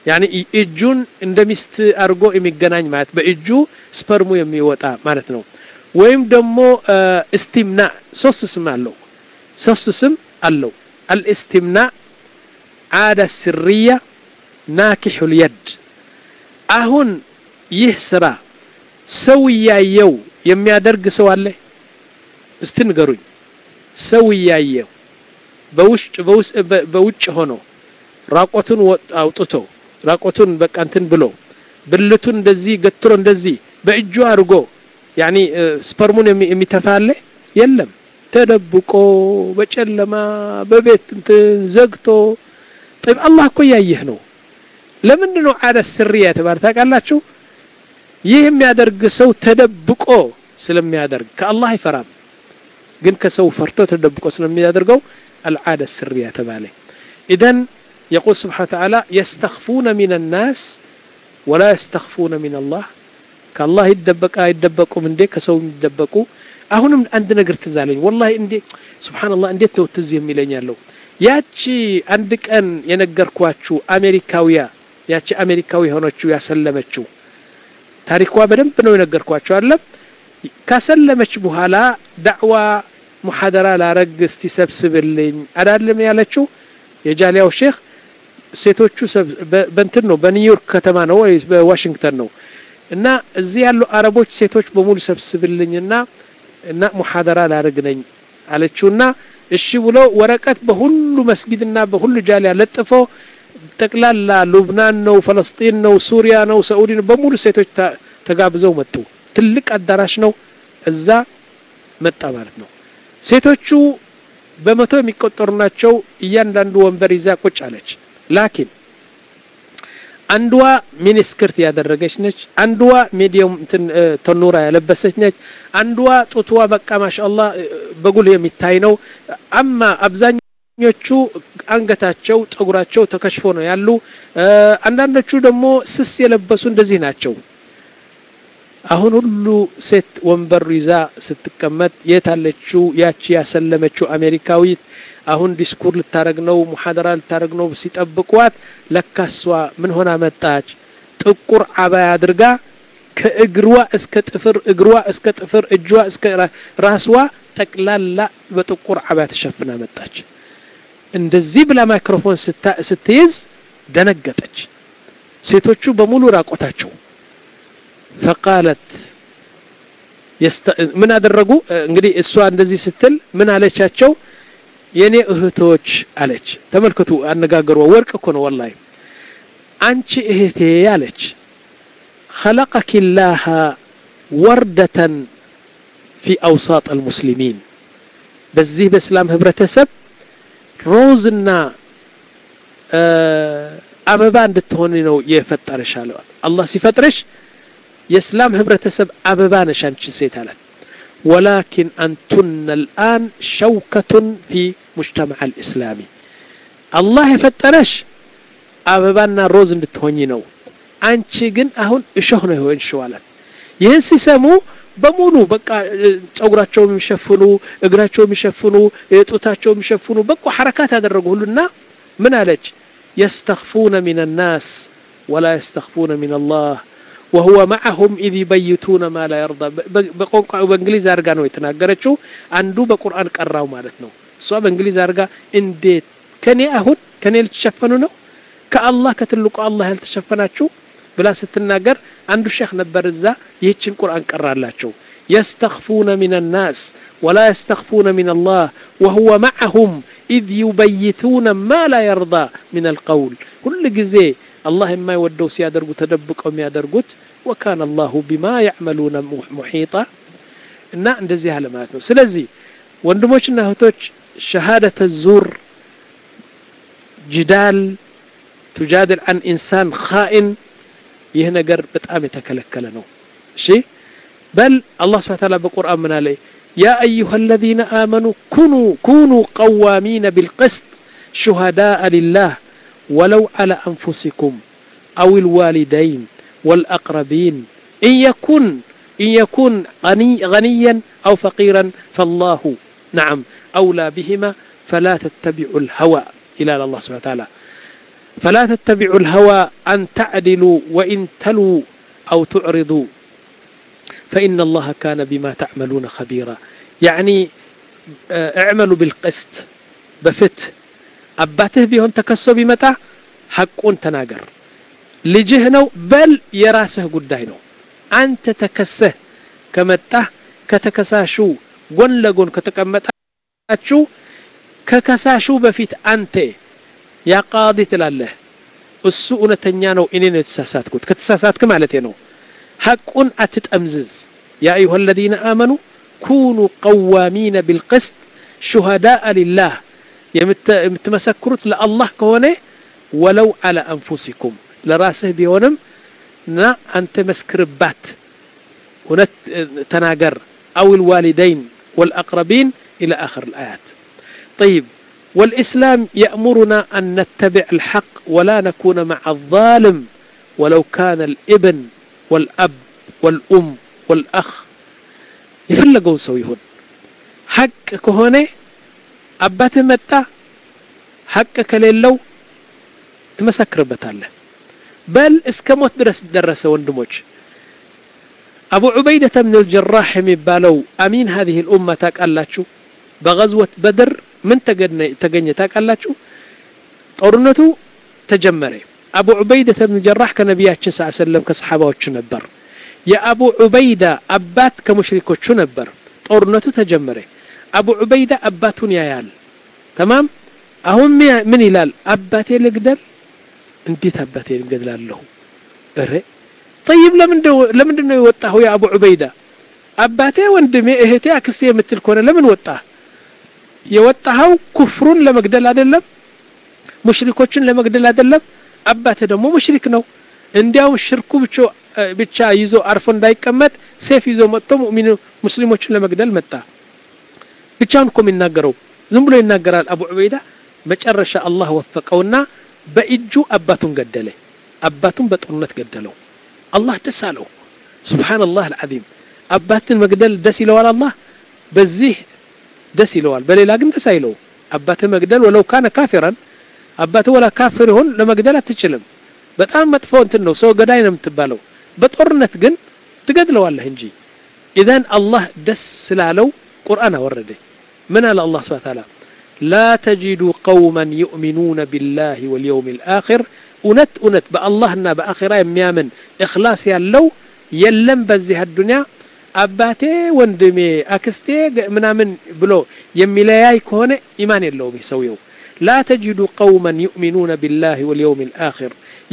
يعني እጁን እንደሚስት አርጎ የሚገናኝ ማለት በእጁ ስፐርሙ የሚወጣ ማለት ነው ወይም ደግሞ استمناء ሶስት ስም አለው ሶስት ስም አለው الاستمناء عادة سرية ناكح اليد አሁን ይህ ስራ ሰው ያየው የሚያደርግ ሰው አለ እስቲ ንገሩኝ ሰው ያየው በውጭ በውጭ ሆኖ ራቆቱን አውጥቶ ራቆቱን በቃ እንትን ብሎ ብልቱን እንደዚህ ገትሮ እንደዚህ በእጁ አርጎ ያኒ ስፐርሙን የሚተፋለ የለም ተደብቆ በጨለማ በቤት እንትን ዘግቶ طيب الله እኮ ያየህ ነው ለምን ነው عادة سرية ተባለ ታውቃላችሁ ይህ የሚያደርግ ሰው ተደብቆ ስለሚያደርግ ከአላህ ይፈራም ግን ከሰው ፈርቶ ተደብቆ ስለሚያደርገው العادة السرية تبالي إذن يقول سبحانه وتعالى يستخفون من الناس ولا يستخفون من الله كالله يدبقا يدبقوا من دي كسو يدبقوا أهون عند نقر تزالين والله اندي سبحان الله اندي تو تزيهم ميلين يالو ياتشي عندك أن ينقر كواتشو أمريكاوية ياتشي أمريكاوي هونوشو يسلمتشو تاريخوا بدن بنو ينقر كواتشو ألم كسلمتش بهالا دعوة محاضرة لا رق استسبسبلኝ አዳለም ያለችው የጃሊያው ሼክ ሴቶቹ በእንትን ነው በኒውዮርክ ከተማ ነው ወይስ በዋሽንግተን ነው እና እዚህ ያሉ አረቦች ሴቶች በሙሉ ሰብስብልኝና እና محاضرة لا رق ነኝ አለችውና እሺ ብሎ ወረቀት በሁሉ መስጊድና በሁሉ ጃሊያ ለጥፎ ተቅላላ ሉብናን ነው ፍልስጤም ነው ሱሪያ ነው ሳኡዲ ነው በሙሉ ሴቶች ተጋብዘው መጡ ትልቅ አዳራሽ ነው እዛ መጣ ማለት ነው ሴቶቹ በመቶ የሚቆጠሩ ናቸው እያንዳንዱ ወንበር ይዛ ቁጭ አለች ላኪን አንዷ ሚኒስክርት ያደረገች ነች አንዷ ሚዲየም ተኖራ ያለበሰች ነች አንዷ ጡትዋ በቃ ማሻአላህ በጉል የሚታይ ነው አማ አብዛኞቹ አንገታቸው ጸጉራቸው ተከሽፎ ነው ያሉ አንዳንዶቹ ደግሞ ስስ የለበሱ እንደዚህ ናቸው አሁን ሁሉ ሴት ወንበር ይዛ ስትቀመጥ የታለችው ያቺ ያሰለመችው አሜሪካዊት አሁን ዲስኩር ልታረግ ነው ሙሐደራ ልታረግ ነው ሲጠብቋት ለካሷ ምን ሆና መጣች ጥቁር አባያ አድርጋ ከእግሯ እስከ ጥፍር እግሯ እስከ ጥፍር እጇ እስከ ራስዋ ተቅላላ በጥቁር አባያ ተሸፍና መጣች እንደዚህ ብላ ማይክሮፎን ስትይዝ ደነገጠች ሴቶቹ በሙሉ ራቆታቸው فقالت يست... من አደረጉ እንግዲህ እሷ እንደዚህ ስትል ምን አለቻቸው የኔ እህቶች አለች ተመልከቱ አነጋገሩ ወርቅ እኮ ነው والله አንቺ እህቴ አለች خلقك الله وردة في أوساط المسلمين በዚህ በእስላም ህብረተሰብ ሮዝና አበባ እንድትሆን ነው የፈጠረሽ አለ አላህ ሲፈጥርሽ የእስላም ህብረተሰብ አበባ ነሽ አንቺ ሴት አለ ولكن أنتن الآن شوكة في مجتمع الإسلامي الله يفترش أبابنا روز እንድትሆኚ ነው አንቺ ግን አሁን እሾህ ነው ይሆንሽዋል ይህን ሲሰሙ በሙሉ በቃ ጸጉራቸው የሚሸፍኑ እግራቸው የሚሸፍኑ የጡታቸው የሚሸፍኑ በቃ حركات ያደረጉ ሁሉና ምን አለች يستخفون من الناس ولا يستخفون من الله وهو معهم إذ يبيتون ما لا يرضى بقنقع بانجليز አርጋ ነው የተናገረችው አንዱ በቁርአን ቀራው ማለት ነው እሷ በእንግሊዝ አርጋ እንዴት ከኔ አሁን ከኔ ልትሸፈኑ ነው ከአላህ ከትልቁ አላህ ያልተሸፈናችሁ ብላ ስትናገር አንዱ ሼክ ነበር እዛ ይህችን ቁርአን ቀራላቸው يستخفون من الناس ولا يستخفون من الله وهو معهم إذ يبيتون ما لا يرضى من القول كل ጊዜ الله ما يودو سيادرغو تدبقو ميادرغوت وكان الله بما يعملون محيطا እና እንደዚህ ያለ ማለት ነው ስለዚህ ወንድሞችና እህቶች ሸሃደተ ዙር ጅዳል تجادل عن انسان خائن ይህ ነገር በጣም የተከለከለ ነው እሺ بل الله سبحانه وتعالى بالقران من عليه يا ايها الذين امنوا كونوا كونوا قوامين بالقسط شهداء لله ولو على أنفسكم أو الوالدين والأقربين إن يكن إن يكن غني غنيا أو فقيرا فالله نعم أولى بهما فلا تتبعوا الهوى إلى الله سبحانه وتعالى فلا تتبعوا الهوى أن تعدلوا وإن تلوا أو تعرضوا فإن الله كان بما تعملون خبيرا يعني اعملوا بالقسط بفت أباته بيهون تكسو بمتع حقون تناقر لجهنو بل يراسه قدينو أنت تكسه كمتع كتكساشو قن لقن كتكمتعشو ككساشو بفت أنت يا قاضي تلاله السوء نتنيانو إنين تساساتكو كتساساتك مالتينو حقون أتتأمزز يا أيها الذين آمنوا كونوا قوامين بالقسط شهداء لله يمتمسكرت لله كونه ولو على أنفسكم لراسه بيونم نا أنت مسكربات ونت تناقر أو الوالدين والأقربين إلى آخر الآيات. طيب والإسلام يأمرنا أن نتبع الحق ولا نكون مع الظالم ولو كان الابن والأب والأم والأخ يفلقون سويهون حق كهونه أباته متى حق كليلو تمسكر بتاله بل اسكموت درس درس وندموج أبو عبيدة من الجراح يبالو أمين هذه الأمة تاكالاتشو بغزوة بدر من تجني تاكالاتشو أورنتو تجمري أبو عبيدة من الجراح كنبيات صلى الله عليه وسلم كصحابة وشنبر يا أبو عبيدة أبات كمشركو شنبر أورنتو تجمري أبو عبيدة أباتون يايال تمام أهم من يلال أباتي لقدر انتي أباتي لقدر له أري طيب لمن دو لمن دو يوطاه يا أبو عبيدة أباتي وندمي إهتي أكسي مثل كونه لمن وطاه يوطاه كفرون لمقدل عدلم مشركوችን ለመግደል አይደለም አባቴ ደግሞ ሙሽሪክ ነው እንዲያው ሽርኩ ብቻ ብቻ ይዞ አርፎ እንዳይቀመጥ ሴፍ ይዞ መጥቶ ሙእሚኑ ሙስሊሞችን ለመግደል መጣ ብቻውን እኮ የሚናገረው ዝም ብሎ ይናገራል አቡ ዑበይዳ መጨረሻ አላህ ወፈቀውና በእጁ አባቱን ገደለ አባቱን በጦርነት ገደለው አላህ ደስ አለው ሱብሃንአላህ العظيم አባትን መግደል ደስ ይለዋል አላህ በዚህ ደስ ይለዋል በሌላ ግን ደስ አይለው አባትን መግደል ወለው ካነ ካፊራን አባቱ ወላ ካፊር ይሁን ለመግደል አትችልም በጣም መጥፎ እንትን ነው ሰው ገዳይ ነው የምትባለው በጦርነት ግን ትገድለዋለህ እንጂ اذا الله ደስ ስላለው ቁርአን አወረደ ምን አለ አላህ Subhanahu Wa Ta'ala لا تجدوا قوما يؤمنون بالله واليوم الآخر ونت ونت باللهنا بآخرة የሚያምን إخلاص ያለው የለም በዚህ الدنيا አባቴ ወንድሜ አክስቴ ምናምን ብሎ የሚለያይ ከሆነ ኢማን የለውም ይሰውየው لا تجدوا قوما يؤمنون بالله واليوم الآخر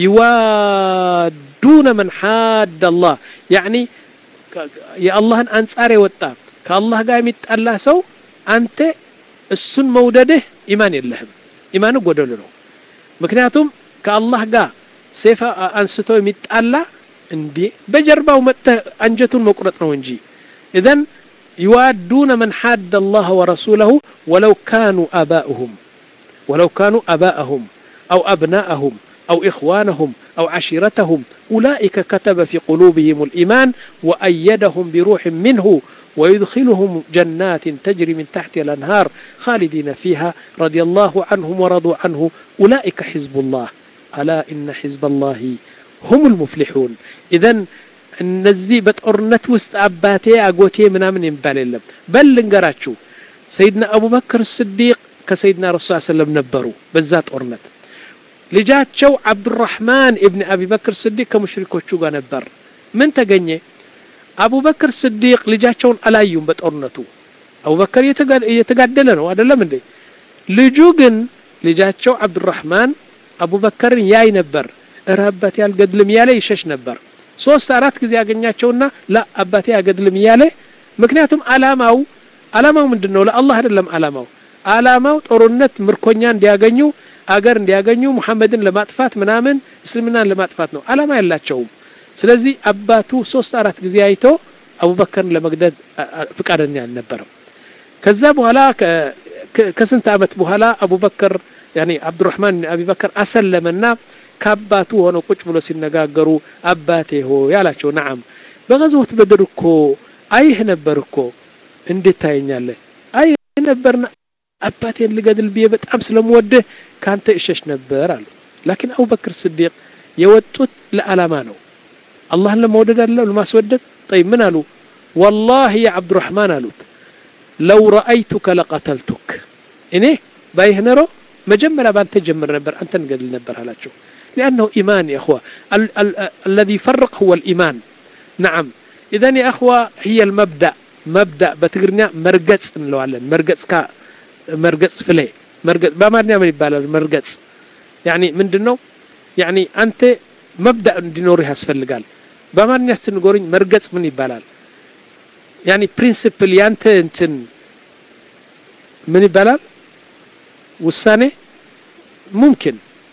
يوادون من حاد الله يعني يا الله أنصار وطا كالله قام يتألى سو أنت السن مودده إيمان اللهم إيمان قدول له مكنياتهم كالله قام سيفا أنستو يتألى اندي بجربه ومته أنجتون مقرطنا ونجي إذن يوادون من حاد الله ورسوله ولو كانوا آباؤهم ولو كانوا أباءهم أو أبناءهم أو إخوانهم أو عشيرتهم أولئك كتب في قلوبهم الإيمان وأيدهم بروح منه ويدخلهم جنات تجري من تحت الأنهار خالدين فيها رضي الله عنهم ورضوا عنه أولئك حزب الله ألا إن حزب الله هم المفلحون إذن النزي بتقرنت وسط أباتي أقوتي منا من ينبال اللهم بل لنقراتشو سيدنا أبو بكر الصديق كسيدنا رسول الله صلى الله عليه وسلم نبروا بالذات أرنت لجاتشو عبد الرحمن ابن أبي بكر الصديق كمشركوشو نبر من تجني أبو بكر الصديق لجاتشون على يوم بتأرنتو أبو بكر يتقدلنا وهذا لا من دي لجوجن لجاتشو عبد الرحمن أبو بكر ياي نبر رهبتي القدلم يالي يشش نبر ሶስት አራት ጊዜ ያገኛቸውና لا አባቴ ያገድልም ይያለ ምክንያቱም አላማው አላማው ምንድነው ለአላህ አይደለም አላማው አላማው ጦርነት ምርኮኛ እንዲያገኙ አገር እንዲያገኙ መሐመድን ለማጥፋት ምናምን እስልምናን ለማጥፋት ነው አላማ ያላቸው ስለዚህ አባቱ ሶስት አራት ጊዜ አይቶ አቡበከርን ለመግደል ፍቃደኛ አልነበረም ከዛ በኋላ ከስንት አመት በኋላ አቡበከር يعني عبد الرحمن بن ابي بكر اسلمنا كاباتو ሆኖ ቁጭ ብሎ ሲነጋገሩ አባቴ ሆይ ያላቸው نعم በغزوة بدر እኮ አይህ ነበር እኮ እንዴት ታየኛለህ አይ ነበርና አባቴን ልገድል ቢየ በጣም ስለምወደ ካንተ እሸሽ ነበር አሉ لكن أبو بكر الصديق يوتت لألاما ነው አላህን ለመውደድ አለ ለማስወደድ طيب ምን አሉ والله يا عبد الرحمن አሉት لو رأيتك لقتلتك እኔ ባይህነሮ መጀመሪያ ባንተ ጀምር ነበር አንተን ገድል ነበር አላቸው لأنه إيمان يا أخوة ال- ال- الذي يفرق هو الإيمان نعم إذن يا أخوة هي المبدأ مبدأ بتقرنيا مرقص እንለዋለን مرقص ካ مرقص ፍሌ مرقص በአማርኛ ምን ይባላል مرقص يعني ምንድነው يعني أنت مبدأ እንዲኖር ያስፈልጋል በአማርኛ ስትንጎርኝ مرقص ምን ይባላል يعني principle ያንተ እንትን ምን ይባላል ውሳኔ ممكن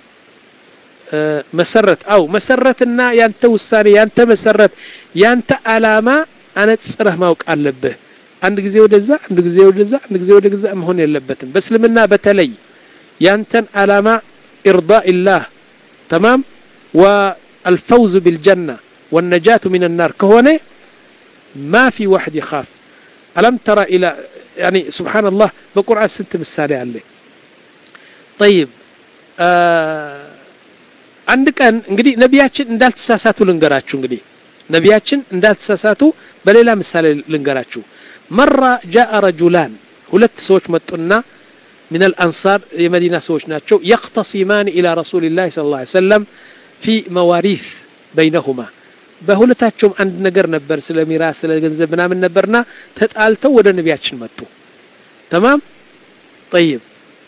መሰረት አው መሰረትና ያንተ ውሳኔ ያንተ መሰረት ያንተ አላማ አነጽረህ ማውቅ አለብህ አንድ ጊዜ ወደዛ አንድ ጊዜ ወደዛ አንድ ጊዜ ወደዛ መሆን የለበትም በእስልምና በተለይ ያንተን አላማ إرضاء الله تمام والفوز بالجنة والنجاة من النار كهونه ما في واحد يخاف ألم ترى إلى يعني سبحان الله بقرآن ست مثال عليه طيب آه አንድ ቀን እንግዲህ ነቢያችን እንዳልተሳሳቱ ልንገራችሁ እንግዲህ ነቢያችን እንዳልተሳሳቱ በሌላ ምሳሌ ልንገራችሁ መራ جاء رجلان ሁለት ሰዎች መጡና من الانصار የመዲና ሰዎች ናቸው يختصمان الى رسول الله صلى الله عليه وسلم في مواريث بينهما በሁለታቸውም አንድ ነገር ነበር ስለ ሚራስ ስለ ገንዘብ ምናምን ነበርና ተጣልተው ወደ ነቢያችን መጡ تمام طيب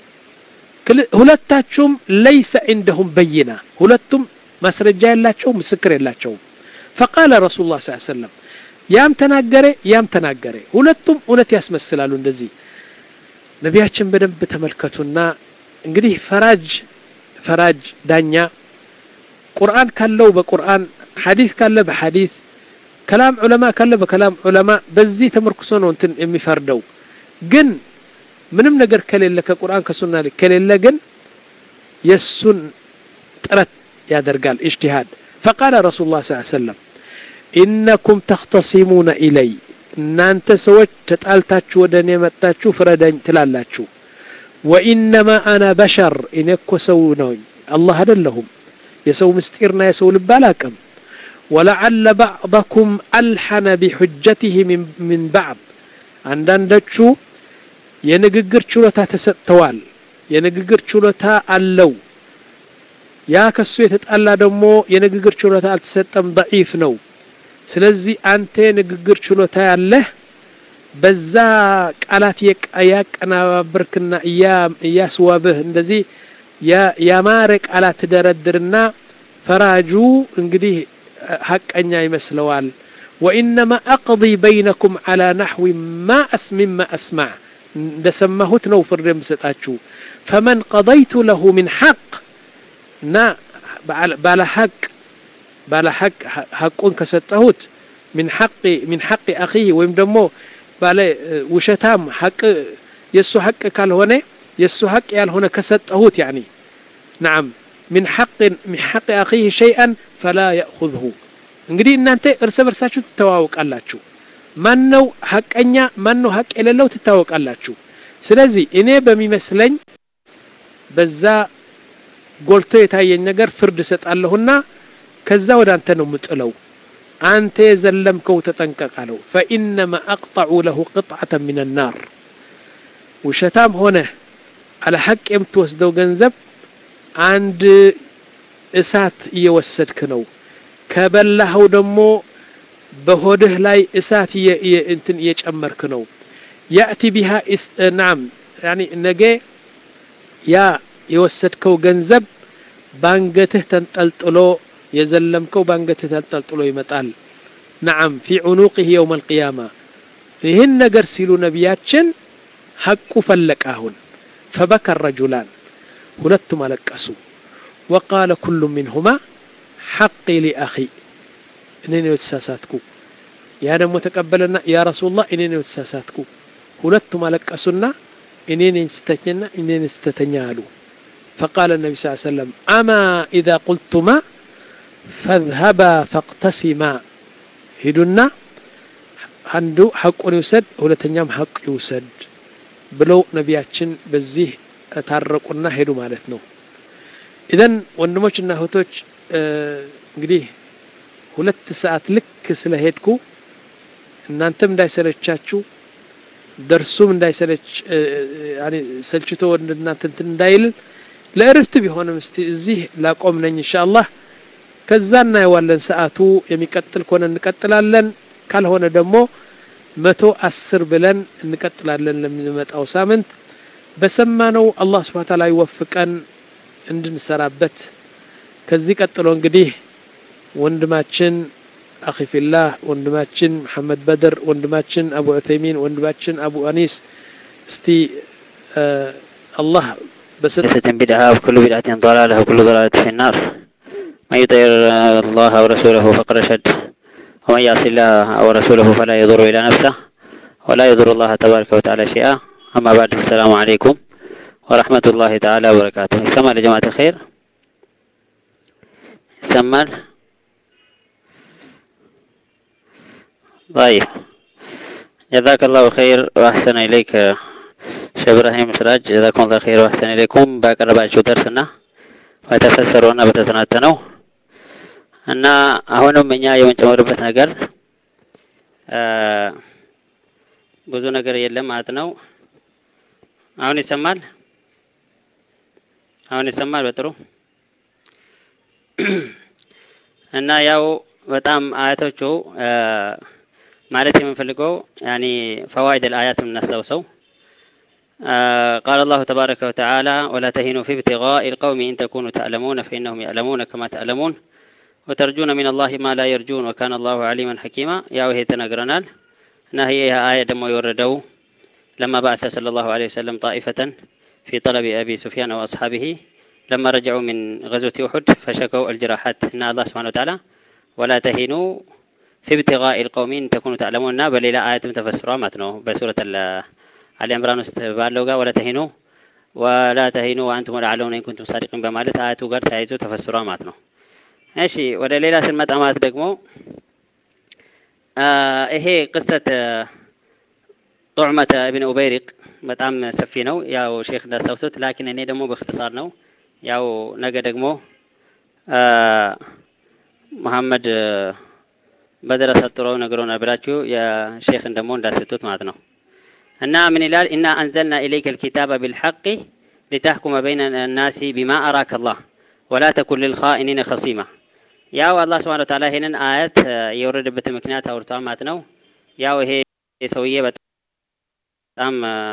ሁለታቸውም ليس عندهم بينة ሁለቱም ማስረጃ ያላቸው ምስክር ያላቸው فقال رسول الله صلى الله عليه وسلم ያም ተናገረ ያም ተናገረ ሁለቱም እውነት ያስመስላሉ እንደዚህ ነቢያችን በደንብ ተመልከቱና እንግዲህ ፈራጅ ፈራጅ ዳኛ ቁርአን ካለው በቁርአን ሐዲስ ካለ በሐዲስ ከላም ዑለማ ካለ በከላም ዑለማ በዚህ ተመርኩሶ ነው እንትን የሚፈርደው ግን ምንም ነገር ከሌለ ከቁርአን ከሱና ከሌለ ግን የሱን ጥረት ያደርጋል اجتهاد فقال رسول الله صلى الله عليه وسلم انكم تختصمون الي እናንተ ሰዎች ተጣልታችሁ ወደኔ መጣችሁ ፍረደኝ ትላላችሁ وانما انا بشر እኔኮ ሰው ነኝ አላህ አይደለሁም የሰው ምስጢርና የሰው ልብ አላቅም ولعل بعضكم الحن بحجته من من بعض አንዳንዶቹ የንግግር ችሎታ ተሰጥተዋል የንግግር ችሎታ አለው ያ ከሱ የተጣላ ደግሞ የንግግር ችሎታ አልተሰጠም ضعيف ነው ስለዚህ አንተ ንግግር ችሎታ ያለህ በዛ ቃላት ያቀናብርክና ያ ያስዋብህ እንደዚህ ያ ያማረ ቃላት ደረድርና ፈራጁ እንግዲህ ሐቀኛ ይመስለዋል وانما اقضي بينكم على نحو ما اسمع ما اسمع እንደሰማሁት ነው ፍርድ የምሰጣችሁ فمن قضيت له من حق نا ባለ ሐቅ ባለ ሐቅ ሐቁን ከሰጠሁት من حق من حق اخيه ወይም ደግሞ ባለ ውሸታም ሐቅ የሱ ሐቅ ካልሆነ የሱ ሐቅ ያልሆነ ከሰጠሁት يعني نعم من حق من حق اخيه شيئا فلا ياخذه እንግዲህ እናንተ እርስ በርሳችሁ ተዋውቃላችሁ ማን ነው ሐቀኛ ማን ነው ሐቅ የሌለው ትታወቃላችሁ ስለዚህ እኔ በሚመስለኝ በዛ ጎልቶ የታየኝ ነገር ፍርድ ሰጣለሁና ከዛ ወደ አንተ ነው ምጥለው አንተ የዘለምከው ተጠንቀቃለው فانما اقطع له قطعه من النار وشتام ሆነ على حق የምትወስደው ገንዘብ አንድ እሳት እየወሰድክ ነው ከበላው ደግሞ በሆድህ ላይ እሳት እንትን እየጨመርክ ነው ياتي بها نعم يعني ነገ ያ የወሰድከው ገንዘብ ባንገትህ ተንጠልጥሎ የዘለምከው ባንገትህ ተንጠልጥሎ ይመጣል نعم في عنقه يوم القيامه ይህን ነገር ሲሉ ነብያችን ሐቁ ፈለቃሁን فبكى الرجلان ሁለቱም አለቀሱ وقال كل منهما حقي لاخي እኔ ነው ተሳሳትኩ ያ ደግሞ ተቀበለና ያ ረሱላህ እኔ ነው ተሳሳትኩ ሁለቱም አለቀሱና እኔ ነኝ ስተተኛ እኔ ነኝ ስተተኛ አሉ فقال النبي صلى الله عليه وسلم اما اذا قلتما فاذهبا فاقتسما ሄዱና አንዱ ሐቁን ይወሰድ ሁለተኛም ሐቅ ይወሰድ ብለው ነቢያችን በዚህ ታረቁና ሄዱ ማለት ነው ኢዘን ወንድሞችና እህቶች እንግዲህ ሁለት ሰዓት ልክ ስለሄድኩ እናንተም እንዳይሰለቻችሁ ደርሱም እንዳይሰለች ያኒ ሰልችቶ እናንተ እንትን እንዳይል ለእረፍት ቢሆንም እስቲ እዚህ ላቆም ነኝ ኢንሻአላህ ከዛ እናየዋለን ሰዓቱ የሚቀጥል ከሆነ እንቀጥላለን ካልሆነ ደግሞ መቶ አስር ብለን እንቀጥላለን ለሚመጣው ሳምንት በሰማነው አላህ Subhanahu Wa Ta'ala ይወፍቀን እንድንሰራበት ከዚህ ቀጥሎ እንግዲህ ወንድማችን አኺ ፊላህ ወንድማችን መሐመድ በድር ወንድማችን አቡ ዑተይሚን ወንድማችን አቡ አኒስ እስቲ አላህ بسنة بدعة وكل بدعة ضلالة وكل ضلالة في النار من يطع الله ورسوله فقد رشد ومن يعص الله ورسوله فلا يضر إلى نفسه ولا يضر الله تبارك وتعالى شيئا أما بعد السلام عليكم ورحمة الله تعالى وبركاته يسمى لجماعة الخير يسمى طيب جزاك الله خير وأحسن إليك شيخ إبراهيم سراج جزاكم الله خير وأحسن إليكم باقرباችሁ درسنا وتفسرونا በተተናተነው እና አሁንም እኛ የምንጨምርበት ነገር ብዙ ነገር የለም ማለት ነው አሁን ይሰማል አሁን ይሰማል በጥሩ እና ያው በጣም አያቶቹ ማለት የምንፈልገው يعني فوائد الآيات የምናስታውሰው قال الله تبارك وتعالى ولا تهنوا في ابتغاء القوم إن تكونوا تعلمون فإنهم يعلمون كما تعلمون وترجون من الله ما لا يرجون وكان الله عليما حكيما يا وهي تنقرنال نهي آية دم يوردوا لما بعث صلى الله عليه وسلم طائفة في طلب أبي سفيان وأصحابه لما رجعوا من غزوة أحد فشكوا الجراحات إن الله سبحانه وتعالى ولا تهنوا في ابتغاء القوم إن تكونوا تعلمون بل إلى آية متفسرة متنو بسورة على عمران استبالوغا ولا تهنوا ولا تهنوا وأنتم الأعلون إن كنتم صادقين بمالت آية وقر تعيزوا تفسرها ماتنو ماشي ولا ليلة سنمت أمات دقمو آه إيه قصة آه طعمة ابن أبيرق بتعم سفينو ياو شيخ دا سوسط لكن إني دمو باختصار نو ياو نقا دقمو آه محمد آه بدر سطرو نقرون أبراتشو يا شيخ دمون دا ستوت ماتنو أنا من الآل إنا أنزلنا إليك الكتاب بالحق لتحكم بين الناس بما أراك الله ولا تكن للخائنين خصيما يا الله سبحانه وتعالى هنا آيات يورد بتمكنات أو رتاماتنا يا وهي سوية بتام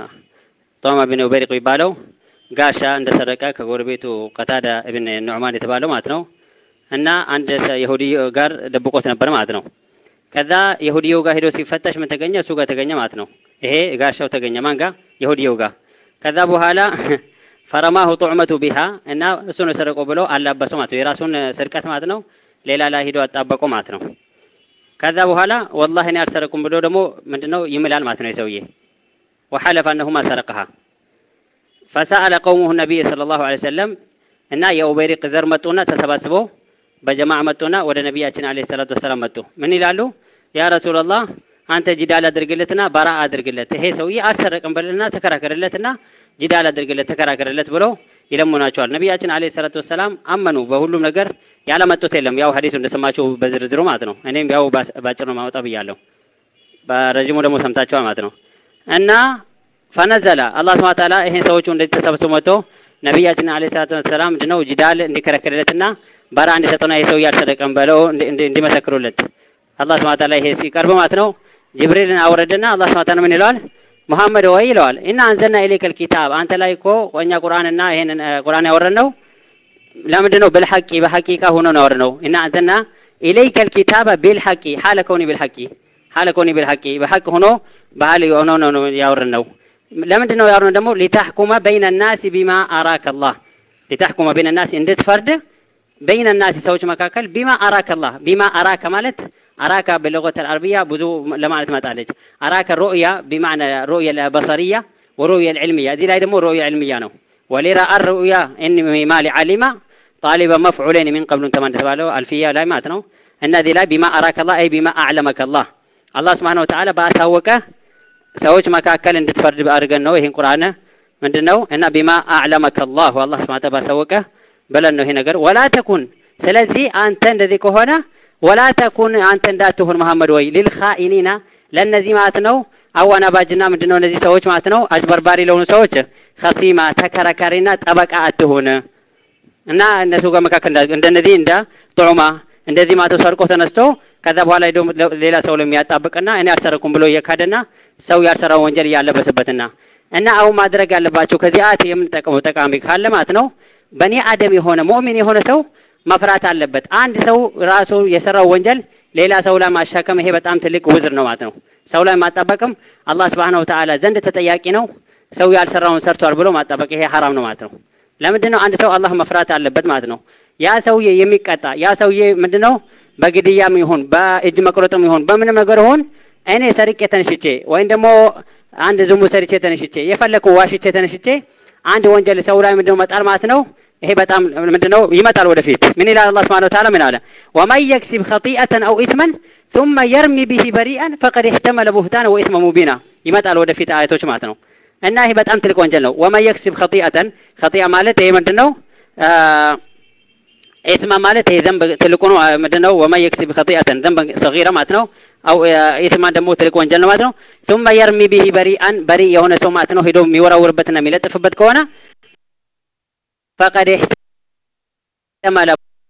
طعم بن أبيرق يبالو قاشا عند سرقة كغربيتو قتادة ابن النعمان يتبالو ماتنا أن عند يهودي قار دبقوت نبر ماتنا كذا يهودي يوغا هيدو سيفتش من تغنيا سوغا تغنيا ماتنا ይሄ ጋሻው ተገኘ ማንጋ ይሁዲው ጋር ከዛ በኋላ ፈረማሁ ጡዕመቱ ቢሃ እና እሱ ነው ሰረቆ ብሎ አላበሰው ማለት ነው የራሱን ስርቀት ማለት ነው ሌላ ላይ ሄዶ አጣበቀው ማለት ነው ከዛ በኋላ والله እኔ አልሰረኩም ብሎ ደግሞ ምንድነው ይምላል ማለት ነው የሰውዬ وحلف انه ما سرقها فسأل قومه النبي صلى الله عليه وسلم እና የኡበይሪቅ ዘር መጡና ተሰባስበው በጀማዓ መጡና ወደ ነብያችን አለይሂ ሰላቱ ወሰለም መጡ ምን ይላሉ ያ ረሱላህ አንተ ጂዳል አድርግለትና ባራ አድርግለት ይሄ ሰውዬ አሰረቀም በልና ተከራከረለትና ጂዳል አድርግለት ተከራከረለት ብሎ ይለምናቸዋል ነብያችን አለይሂ ሰላቱ ወሰለም አመኑ በሁሉም ነገር ያለመጡት የለም ያው ሐዲሱ እንደሰማችሁ በዝርዝሩ ማለት ነው እኔም ያው ባጭሩ ማውጣ ብያለሁ በረጅሙ ደግሞ ሰምታችኋል ማለት ነው እና ፈነዘለ አላህ Subhanahu Wa Ta'ala ይሄን ሰዎቹ እንደተሰበሰቡ መጥቶ ነብያችን አለይሂ ሰላቱ ወሰለም ድነው ጂዳል እንዲከራከረለትና ባራ እንዲሰጠውና ይሄ ሰውዬ አልሰረቀም ብለው እንዲመሰክሩለት አላህ Subhanahu Wa Ta'ala ይሄ ሲቀርብ ማለት ነው ጅብሪልን አወረደና አላህ Subhanahu Wa Ta'ala ምን ይላል ሙሐመድ ወይ ይላል እና አንዘልና ኢለይከል ኪታብ አንተ ላይ እኮ ወኛ ቁርአንና ይሄን ቁርአን ያወረነው ለምንድነው بالحق በሐቂቃ ሆኖ ነው ያወረነው እና አንዘልና ኢለይከል ኪታብ بالحق حال كوني بالحق حال كوني بالحق በሐቅ ሆኖ ባህል ሆኖ ነው ያወረነው ለምንድነው ያወረነው ደግሞ لتحكم بين الناس بما أراك الله لتحكم بين الناس እንድትፈርድ بين الناس ሰዎች መካከል بما أراك الله بما أراك ማለት أراك باللغة العربية بدو لما تمتعلج أراك الرؤية بمعنى رؤية البصرية ورؤية العلمية دي لا يدمو رؤية علمية نو ولرأى الرؤية إن مال علمة طالبا مفعولين من قبل تمن تبالو ألفية لا ماتنو إن دي لا بما أراك الله أي بما أعلمك الله الله سبحانه وتعالى بأسوك سويش مكاكل إن تتفرج بأرجنو هين قرآن من دنو إن بما أعلمك الله والله سبحانه وتعالى بأسوك ብለን ነው ይሄ ነገር ወላ ተኩን ስለዚህ አንተ እንደዚህ ከሆነ ወላ ተኩን አንተ እንዳትሆን መሐመድ ወይ للخائنين ለነዚህ ማለት ነው አዋናባጅና ምንድነው እነዚህ ሰዎች ማለት ነው አጭበርባሪ ለሆኑ ሰዎች ኸሲማ ተከራካሪና ጠበቃ አትሆን እና እነሱ ጋር መካከል እንደነዚህ እንደ ጦማ እንደዚህ ማለት ሰርቆ ተነስቶ ከዛ በኋላ ሄዶ ሌላ ሰው ለሚያጣብቅና እኔ አልሰረኩም ብሎ የካደና ሰው ያልሰራው ወንጀል ያለበሰበትና እና አው ማድረግ ያለባቸው ከዚህ አት የምንጠቀመው ጠቃሚ ካለ ማለት ነው በኒ አደም የሆነ ሙእሚን የሆነ ሰው መፍራት አለበት አንድ ሰው ራሱ የሰራው ወንጀል ሌላ ሰው ላይ ማሻከም ይሄ በጣም ትልቅ ውዝር ነው ማለት ነው ሰው ላይ ማጣበቅም አላህ Subhanahu Wa Ta'ala ዘንድ ተጠያቂ ነው ሰው ያልሰራውን ሰርቷል ብሎ ማጣበቅ ይሄ حرام ነው ማለት ነው ለምንድነው አንድ ሰው አላህ መፍራት አለበት ማለት ነው ያ ሰውዬ የሚቀጣ ያ ሰውዬ ምንድነው በግድያም ይሁን በእጅ መቁረጥም ይሁን በምንም ነገር ይሁን እኔ ሰርቄ ተነሽቼ ወይም ደግሞ አንድ ዝሙ ሰርቼ ተነሽቼ የፈለኩ ዋሽቼ ተነሽቼ አንድ ወንጀል ሰው ላይ ምንድነው መጣል ማለት ነው ይሄ በጣም ምንድነው ይመጣል ወደፊት ምን ይላል አላህ Subhanahu Wa Ta'ala ምን አለ ومن يكسب خطيئة أو إثما ثم يرمي به بريئا فقد احتمل بهتانا وإثما مبينا ይመጣል ወደፊት አያቶች ማለት ነው እና ይሄ በጣም ትልቅ ወንጀል ነው ومن يكسب خطيئة خطيئة ማለት ይሄ ምንድነው إثما ማለት ይሄ ዘንብ ትልቁ ነው ምንድነው ومن يكسب خطيئة ذنب صغيرة ማለት ነው أو إثما ደግሞ ትልቅ ወንጀል ነው ማለት ነው ثم يرمي به بريئا بريء የሆነ ሰው ማለት ነው ሄዶ የሚወራውርበትና የሚለጥፍበት ከሆነ فقد احتمل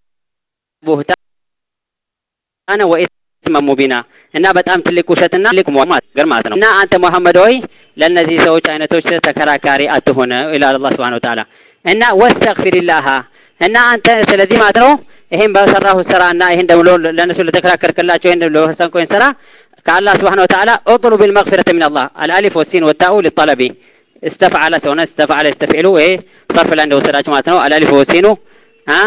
بهتانا وإثما مبينا እና በጣም ትልቅ ውሸትና ትልቅ ሟማት ገርማት ነው እና አንተ መሐመድ ሆይ ለነዚህ ሰዎች አይነቶች ተከራካሪ አትሆነ ኢላላ አላህ Subhanahu Wa Ta'ala እና ወስተግፊሪላህ እና አንተ ስለዚህ ማለት ነው ይሄን በሰራሁ ስራና ይሄን ደግሞ ለነሱ ለተከራከርክላቸው ይሄን ለወሰንኮን ስራ ከአላህ Subhanahu Wa Ta'ala اطلب المغفرة من الله الالف والسين والتاء للطلب استفعل سونا استفعل استفعلوا ايه صرف اللي عنده وسراج ማለት ነው الالف والسين ها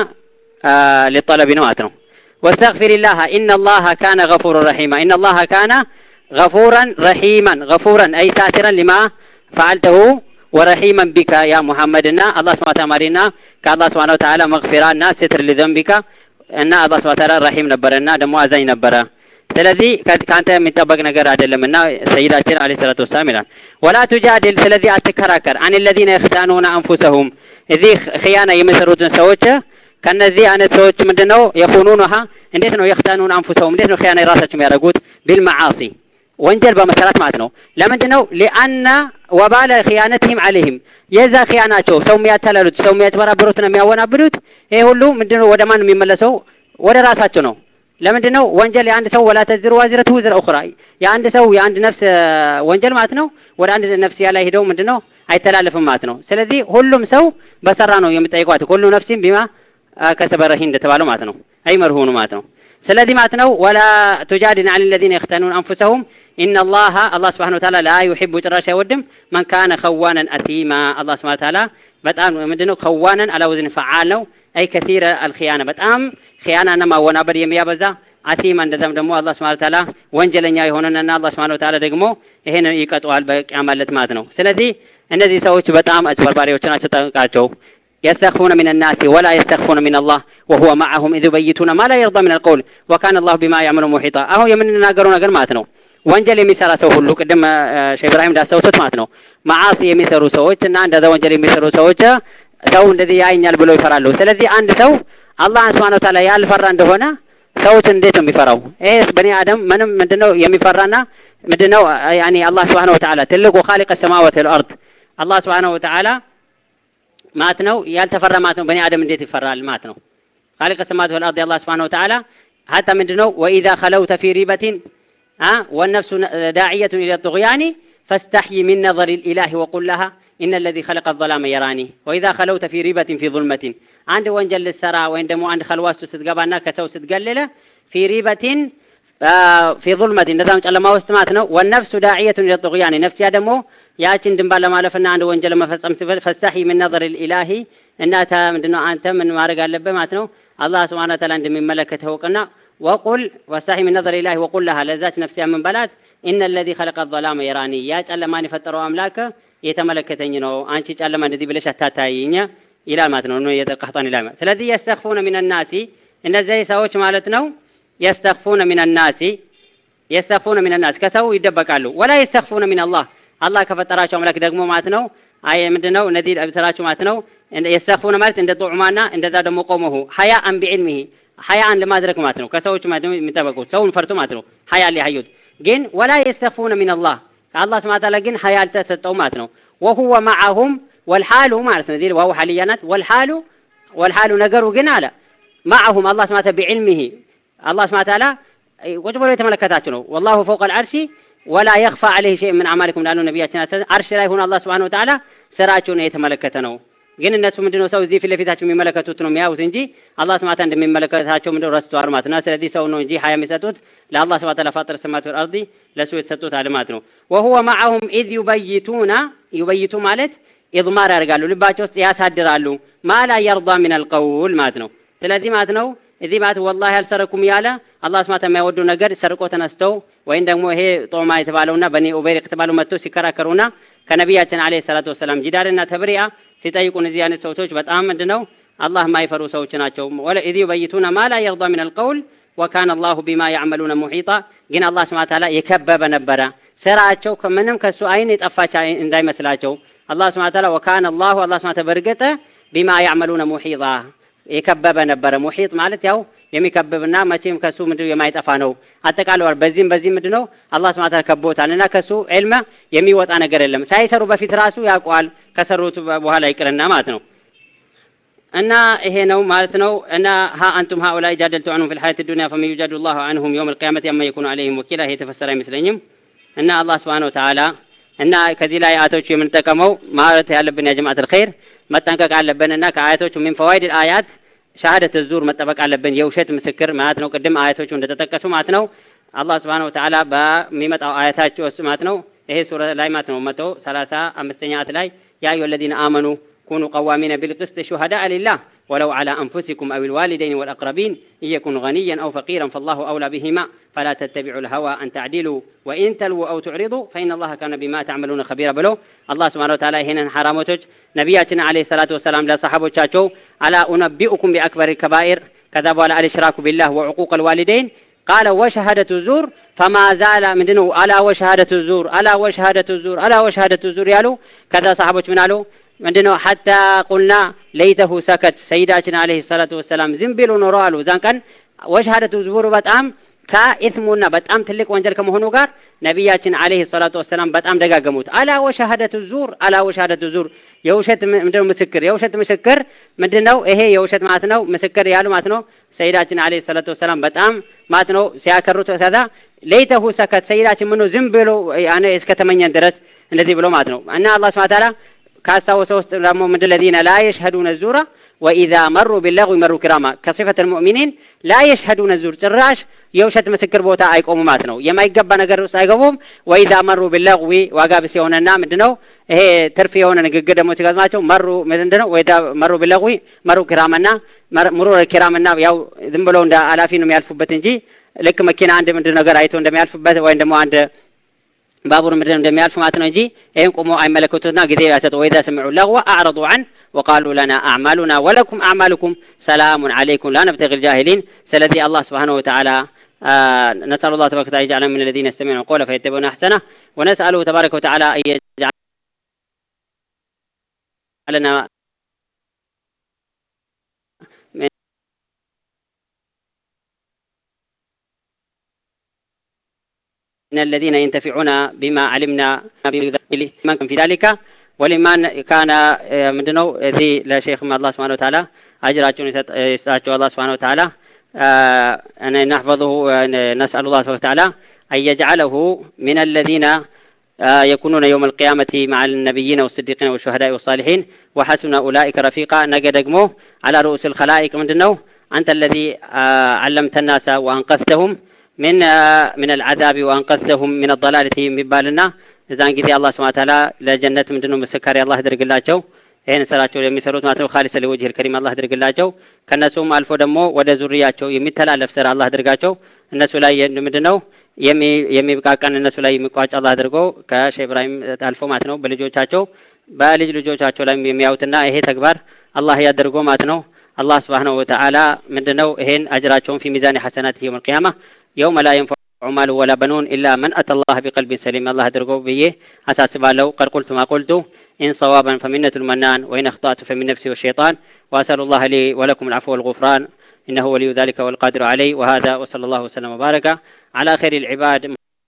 آه للطلب ነው ማለት ነው واستغفر الله ان الله كان غفورا رحيما ان الله كان غفورا رحيما غفورا اي ساترا لما فعلته ورحيما بك يا محمدنا الله سبحانه وتعالى كالله سبحانه وتعالى مغفرا ستر لذنبك ان الله سبحانه وتعالى رحيم ነበርና ደግሞ አዛኝ ነበረ ስለዚህ ካንተ የሚጠበቅ ነገር አይደለምና ሰይዳችን አለይሂ ሰላቱ ወሰለም ይላል ولا تجادل ስለዚህ አትከራከር عن الذين يختانون انفسهم እዚህ ኺያና የሚሰሩትን ሰዎች ከነዚህ አይነት ሰዎች ምንድነው የኹኑንሃ እንዴት ነው يختانون انفسهم እንዴት ነው ኺያና ራሳቸው የሚያደርጉት بالمعاصي ወንጀል በመሰራት ማለት ነው ለምንድነው لان وبال خيانتهم عليهم የዛ ኺያናቸው ሰው የሚያታለሉት ሰው የሚያጭበረብሩት ነው የሚያወናብዱት ይሄ ሁሉ ምንድነው ወደ ማን የሚመለሰው ወደ ራሳቸው ነው ለምንድነው ወንጀል የአንድ ሰው ወላ ተዝሩ ዋዝረቱ ወዝረ اخرى የአንድ ሰው የአንድ ነፍስ ወንጀል ማለት ነው ወደ አንድ ነፍስ ያለ ሄደው ምንድነው አይተላለፍም ማለት ነው ስለዚህ ሁሉም ሰው በሰራ ነው የሚጠይቋት ሁሉ ነፍስም ቢማ ከሰበረህ እንደተባለው ማለት ነው አይመርሁኑ ማለት ነው ስለዚህ ማለት ነው ወላ تجادل عن الذين يختانون انفسهم ان الله الله سبحانه وتعالى لا يحب ጭራሽ አይወድም من كان خوانا اثيما الله سبحانه وتعالى በጣም ምንድነው خوانا على وزن فعال ነው اي كثير الخيانه በጣም ኺያናና ማወናበድ የሚያበዛ አሲማ እንደዛም ደግሞ አላህ Subhanahu Wa Ta'ala ወንጀለኛ የሆነና አላህ Subhanahu Wa Ta'ala ደግሞ ይሄን ይቀጣዋል በቂያማለት ማለት ነው ስለዚህ እነዚህ ሰዎች በጣም አጭበርባሪዎች ናቸው ተጠንቀቃቸው يستخفون من الناس ولا يستخفون من الله وهو معهم اذ يبيتون ما لا يرضى من القول وكان الله بما يعملون محيطا አሁን የምንናገረው ነገር ማለት ነው ወንጀል የሚሰራ ሰው ሁሉ ቅድም ሼህ ኢብራሂም ዳሰውት ማለት ነው ማዓሲ የሚሰሩ ሰዎች እና እንደዛ ወንጀል የሚሰሩ ሰዎች ሰው እንደዚህ ያይኛል ብለው ይፈራሉ ስለዚህ አንድ ሰው አላህ Subhanahu Wa Ta'ala ያልፈራ እንደሆነ ሰዎች እንዴት ነው የሚፈራው ይሄ በኒ አደም ምንም ምንድነው የሚፈራና ምንድነው ያኒ አላህ Subhanahu Wa Ta'ala ትልቁ خالق السماوات والارض አላህ Subhanahu Wa Ta'ala ማለት ነው ያልተፈራ ማለት ነው በኒ አደም እንዴት ይፈራል ማለት ነው خالق السماوات والارض الله سبحانه وتعالى حتى ምንድነው واذا خلوت في ريبه ها والنفس داعيه الى الطغيان فاستحي من نظر الاله وقل لها ان الذي خلق الظلام يراني واذا خلوت في ريبه في ظلمه عند ወንጀል السرا ወይም ደግሞ አንድ خلواست ስትገባና ከሰው ስትገለለ في ريبه في ظلمه እንደዛም ጨለማ ውስጥ ማለት ነው والنفس داعيه الى الطغيان ነፍስ ያ ደግሞ ያችን ድንባ ለማለፍና አንድ ወንጀል መፈጸም ሲፈል فاستحي من نظر الاله እናታ ምንድነው አንተ ምን ማድረግ አለበት ማለት ነው አላህ Subhanahu Wa Ta'ala እንደሚመለከተው ቀና وقل واستحي من نظر الاله وقل لها ለዛች ነፍስ ያምን በላት ان الذي خلق الظلام يراني ያ ጨለማን የፈጠረው አምላክ የተመለከተኝ ነው አንቺ ጨለማ እንደዚህ ብለሽ አታታይኝ ይላል ማለት ነው ነው የተቀጣን ይላል ስለዚህ يستخفون من الناس እነዚህ ሰዎች ማለት ነው يستخفون من الناس يستخفون من الناس ከሰው ይደበቃሉ ولا يستخفون من الله አላህ ከፈጠራቸው አምላክ ደግሞ ማለት ነው አይ ምንድነው እነዚህ ስራቸው ማለት ነው የስተግፉነ ማለት እንደ ጧዕማና እንደዛ ደግሞ ቆመሁ ሐያአን ቢዕልሚሂ ሐያአን ለማድረግ ማለት ነው ከሰዎች ማለት ነው የሚጠበቁት ሰውን ፈርቶ ማለት ነው ሐያ ሊያዩት ግን ወላ የስተግፉነ ሚነላህ ከአላህ Subhanahu Ta'ala ግን ሐያ አልተሰጠው ማለት ነው وهو معهم والحال ማለት ነው ዲል ዋው ሐሊያናት والحال والحال ነገሩ ግን አለ معهم الله Subhanahu Ta'ala بعلمه الله Subhanahu Ta'ala ቁጭ ብሎ የተመለከታቸው ነው والله فوق العرش ولا يخفى عليه شيء من اعمالكم ላሉ ነብያችን አርሽ ላይ ሆኖ Allah Subhanahu Ta'ala ስራቸውን የተመለከተ ነው ግን እነሱ ምንድነው ሰው እዚህ ፊት ለፊታቸው የሚመለከቱት ነው የሚያዩት እንጂ አላህ Subhanahu Ta'ala እንደሚመለከታቸው ምንድነው ረስተዋል ማለት ነው ስለዚህ ሰው ነው እንጂ ሐያ የሚሰጡት ለአላህ Subhanahu Ta'ala ፋጥር ሰማት ወልአርዲ ለሱ የተሰጡት አለማት ነው وهو معهم اذ يبيتون يبيቱ ማለት ኢድማር ያደርጋሉ ልባቸው ውስጥ ያሳድራሉ ማላ يرضى من القول ማለት ነው ስለዚህ ማለት ነው እዚህ ማለት والله አልሰረኩም ያለ አላህ Subhanahu Ta'ala የማይወዱ ነገር ሰርቆ ተነስተው ወይን ደግሞ ይሄ ጦማ የተባለውና በኒ ኡበይር ከተባለው መጥቶ ሲከራከሩና ከነብያችን አለይሂ ሰላቱ ወሰለም ጂዳልና ተብሪያ ሲጠይቁን እዚህ አይነት ሰዎች በጣም ምንድነው አላህ የማይፈሩ ሰዎች ናቸው ወላ እዚህ ይበይቱና ማላ يرضى من القول وكان الله بما يعملون محيطا ግን አላህ Subhanahu Ta'ala የከበበ ነበረ ስራቸው ከምንም ከሱ አይን የጠፋች እንዳይመስላቸው አላህ Subhanahu Ta'ala وكان الله الله Subhanahu Ta'ala በርግጥ بما يعملون محيطا የከበበ ነበረ ሙሂጥ ማለት ያው የሚከበብና መቼም ከሱ ምንድነው የማይጠፋ ነው አጠቃላይ በዚህም በዚህ ምንድነው አላህ Subhanahu Ta'ala ከቦታልና ከሱ ዒልም የሚወጣ ነገር የለም ሳይሰሩ በፊት ራሱ ያውቃል ከሰሩት በኋላ ይቅርና ማለት ነው እና ይሄ ነው ማለት ነው እና ها انتم هؤلاء جادلتم عنهم في الحياه الدنيا فمن يجادل الله عنهم يوم القيامه يوم يكون عليهم وكيلا ይሄ ተፈሰረ አይመስለኝም እና አላህ Subhanahu Ta'ala እና ከዚህ ላይ አያቶች የምንጠቀመው ማለት ያለብን ያ ጀማዓት الخير መጠንቀቅ አለብንና ከአያቶቹ ምን فوائد الآيات ሸሃደተ ዙር መጠበቅ አለብን የውሸት ምስክር ማለት ነው ቅድም አያቶቹ እንደተጠቀሱ ማለት ነው አላህ Subhanahu Ta'ala በሚመጣው አያታቸው ውስጥ ማለት ነው ይሄ ሱራ ላይ ማለት ነው መቶ ሰላሳ አምስተኛ አያት ላይ ያ አዩሀ الذين آمنوا كونوا قوامين بالقسط شهداء لله ولو على أنفسكم أو الوالدين والأقربين إن يكن غنيا أو فقيرا فالله أولى بهما فلا تتبعوا الهوى أن تعدلوا وإن تلووا أو تعرضوا فإن الله كان بما تعملون خبيرا بلو الله سبحانه وتعالى هنا حرامتك نبياتنا عليه الصلاة والسلام لا صحابه تشاچو ألا أنبئكم بأكبر الكبائر كذبوا على الإشراك بالله وعقوق الوالدين قال وشهادة الزور فما زال مدنو ألا وشهادة الزور ألا وشهادة الزور ألا وشهادة الزور يالو كذا صحابه من قالوا ምንድነው حتى قلنا ليته سكت سيداتنا عليه الصلاه والسلام ዝም ብሎ ኖረው አሉ ዛን ቀን ወሽሃደቱ ዙር በጣም ከኢስሙና በጣም ትልቅ ወንጀል ከመሆኑ ጋር ነብያችን عليه الصلاه والسلام በጣም ደጋገሙት አላ ወሽሃደቱ ዙር አላ ወሽሃደቱ ዙር የውሸት ምንድነው ምስክር የውሸት ምስክር ምንድነው ይሄ የውሸት ማለት ነው ምስክር ያሉ ማለት ነው ሰይዳችን عليه الصلاه والسلام በጣም ማለት ነው ሲያከሩት ከዛ ለይተሁ ሰከት ሰይዳችን ምኑ ዝም ብሎ ያኔ እስከተመኘን ድረስ እንደዚህ ብሎ ማለት ነው እና አላህ Subhanahu Ta'ala كاساوس وسط لهم من الذين لا يشهدون الزور واذا مروا باللغو مروا كراما كصفه المؤمنين لا يشهدون الزور ጭራሽ የውሸት ምስክር ቦታ አይቆሙ ማለት ነው የማይገባ ነገር ውስጥ አይገቡም واذا مروا باللغو ዋጋ ቢስ የሆነና ምንድነው ይሄ ትርፍ የሆነ ንግግር ደግሞ ሲገዝማቸው መሩ ምንድነው واذا مروا باللغو مروا كرامና مروا كرامና ያው ዝም ብለው እንደ አላፊ ነው የሚያልፉበት እንጂ ልክ መኪና አንድ ምንድነው ነገር አይቶ እንደሚያልፍበት ወይ ደግሞ አንድ ባቡር ምድር እንደሚያልፍ ማለት ነው እንጂ ይሄን ቆሞ አይመለከቱና ጊዜ ያሰጡ ወይዳ سمعوا اللغو اعرضوا عنه وقالوا لنا اعمالنا ولكم اعمالكم سلام عليكم لا نبتغي الجاهلين سلذي الله سبحانه وتعالى آه نسال الله تبارك وتعالى يجعلنا من الذين يستمعون القول فيتبعون احسنه ونساله تبارك وتعالى ان يجعلنا من الذين ينتفعون بما علمنا من في ذلك ولمن كان مدنو ذي لا شيخ من الله سبحانه وتعالى أجراجون يستاجوا الله سبحانه وتعالى أن نحفظه نسأل الله سبحانه وتعالى أن يجعله من الذين يكونون يوم القيامة مع النبيين والصديقين والشهداء والصالحين وحسن أولئك رفيقا نجدقمه على رؤوس الخلائق مدنو أنت الذي علمت الناس وأنقذتهم من من العذاب وانقذتهم من الضلاله مبالنا اذا انجدي الله سبحانه وتعالى لجنه ምንድነው መስከረ الله ያደርግላቸው ይሄን ሰራቸው የሚሰሩት ማለት ነው خالص لوجه الكريم الله ያደርግላቸው ከነሱም አልፎ ደግሞ ወደ ዙሪያቸው የሚተላለፍ ስራ Allah ያደርጋቸው እነሱ ላይ ምንድነው የሚብቃቀን እነሱ ላይ የሚቋጭ Allah አድርጎ ከሼህ ኢብራሂም አልፎ ማለት ነው በልጆቻቸው በልጅ ልጆቻቸው ላይ የሚያዩትና ይሄ ተግባር Allah ያደርገው ማለት ነው الله سبحانه وتعالى ምንድነው ይሄን አጅራቸውን في ميزان حسناته يوم القيامه يوم لا ينفع مال ولا بنون إلا من أتى الله بقلب سليم الله درقوا بيه أساس بالو قد قلت ما قلت إن صوابا فمنة المنان وإن أخطأت فمن نفسي والشيطان وأسأل الله لي ولكم العفو والغفران إنه ولي ذلك والقادر عليه وهذا وصلى الله وسلم وبارك على خير العباد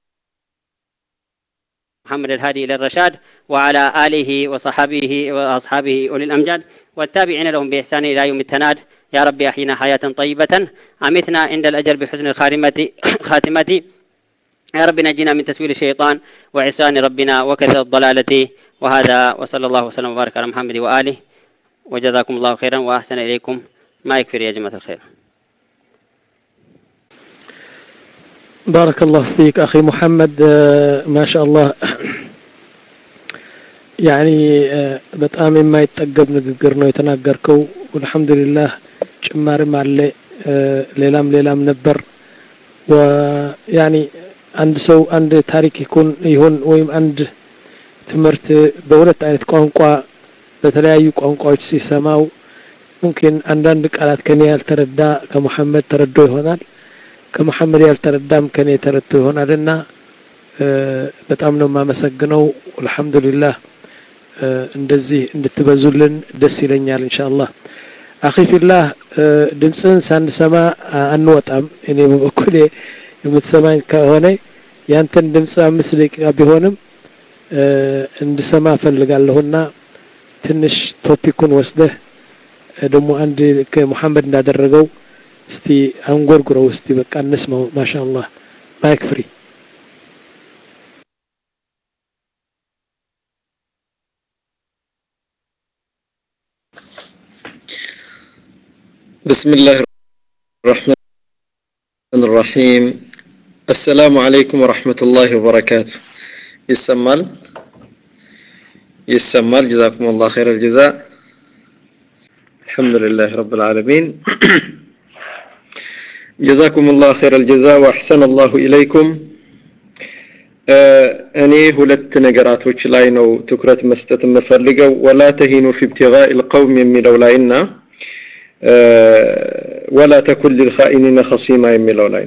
محمد الهادي إلى الرشاد وعلى آله وصحبه وأصحابه أولي الأمجاد والتابعين لهم بإحسان إلى يوم التناد يا رب أحينا حياة طيبة أمتنا عند الأجل بحسن الخاتمة خاتمة يا رب نجينا من تسويل الشيطان وعصيان ربنا وكثرة الضلالة وهذا وصلى الله وسلم وبارك على محمد وآله وجزاكم الله خيرا وأحسن إليكم ما يكفي يا جماعة الخير. بارك الله فيك أخي محمد ما شاء الله يعني በጣም የማይጠገብ ንግግር ነው የተናገርከው والحمدلله ጭማሪም አለ ሌላም ሌላም ነበር ويعني አንድ ሰው አንድ ታሪክ ይኩን ይሁን ወይም አንድ ትምህርት በሁለት አይነት ቋንቋ በተለያዩ ቋንቋዎች ሲሰማው ممكن አንዳንድ ቃላት ከኔ ያልተረዳ ከመሐመድ ተረዶ ይሆናል ከመሐመድ ያልተረዳም ከኔ ተረድቶ ይሆናልና በጣም ነው ማመሰግነው والحمدلله እንደዚህ እንድትበዙልን ደስ ይለኛል ኢንሻአላህ አኺ ፊላህ ድምጽን ሳንሰማ አንወጣም እኔ በኩሌ የምትሰማኝ ከሆነ ያንተን ድምጽ አምስት ደቂቃ ቢሆንም እንድሰማ ፈልጋለሁና ትንሽ ቶፒኩን ወስደህ ደግሞ አንድ ከመሐመድ እንዳደረገው እስቲ አንጎርጉረው እስቲ በቃ እንስማው ማሻአላህ ማይክ ፍሪ بسم الله الرحمن الرحيم السلام عليكم ورحمة الله وبركاته يسمال يسمال جزاكم الله خير الجزاء الحمد لله رب العالمين جزاكم الله خير الجزاء وأحسن الله إليكم እኔ ሁለት ነገራቶች ላይ ነው ትኩረት መስጠት የምፈልገው ولا تهينوا في ابتغاء القوم የሚለው ላይና ولا تكن للخائنين خصيما የሚለው ላይ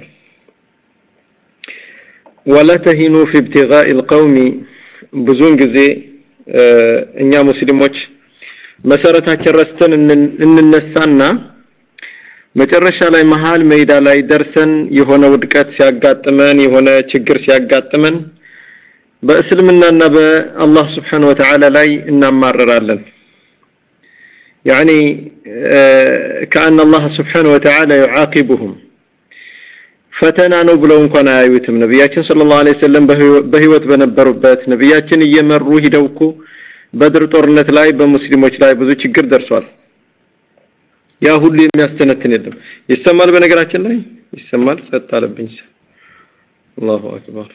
ولا تهينوا في ابتغاء القوم ብዙን ጊዜ እኛ ሙስሊሞች መሰረታችን ረስተን እንነሳና መጨረሻ ላይ መሃል ሜዳ ላይ ደርሰን የሆነ ውድቀት ሲያጋጥመን የሆነ ችግር ሲያጋጥመን በእስልምናና በአላህ Subhanahu Wa Ta'ala ላይ እናማረራለን يعني كأن الله سبحانه وتعالى يعاقبهم فتنانو ብለው እንኳን አያዩትም ነብያችን ሰለላሁ ዐለይሂ ወሰለም በህይወት በነበሩበት ነብያችን እየመሩ ሂደውኩ በድር ጦርነት ላይ በሙስሊሞች ላይ ብዙ ችግር ደርሷል ያ ሁሉ የሚያስተነትን የለም ይሰማል በነገራችን ላይ ይሰማል ጸጥ አለብኝ አላሁ አክበር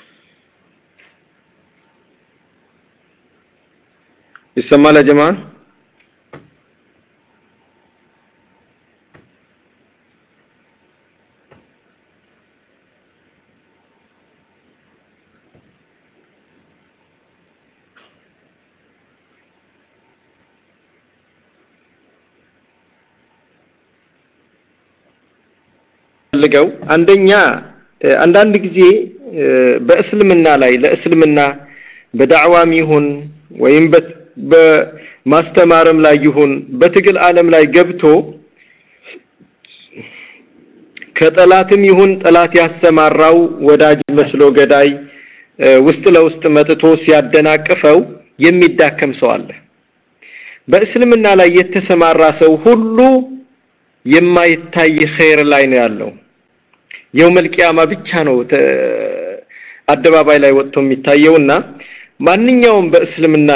ይሰማል ያ ጀማዓ ለገው አንደኛ አንዳንድ ጊዜ በእስልምና ላይ ለእስልምና በዳዕዋም ይሁን ወይም በማስተማርም ላይ ይሁን በትግል ዓለም ላይ ገብቶ ከጠላትም ይሁን ጠላት ያሰማራው ወዳጅ መስሎ ገዳይ ውስጥ ለውስጥ መጥቶ ሲያደናቅፈው የሚዳከም ሰው አለ በእስልምና ላይ የተሰማራ ሰው ሁሉ የማይታይ ኸይር ላይ ነው ያለው የውመል ቂያማ ብቻ ነው አደባባይ ላይ ወጥቶ የሚታየውና ማንኛውም በእስልምና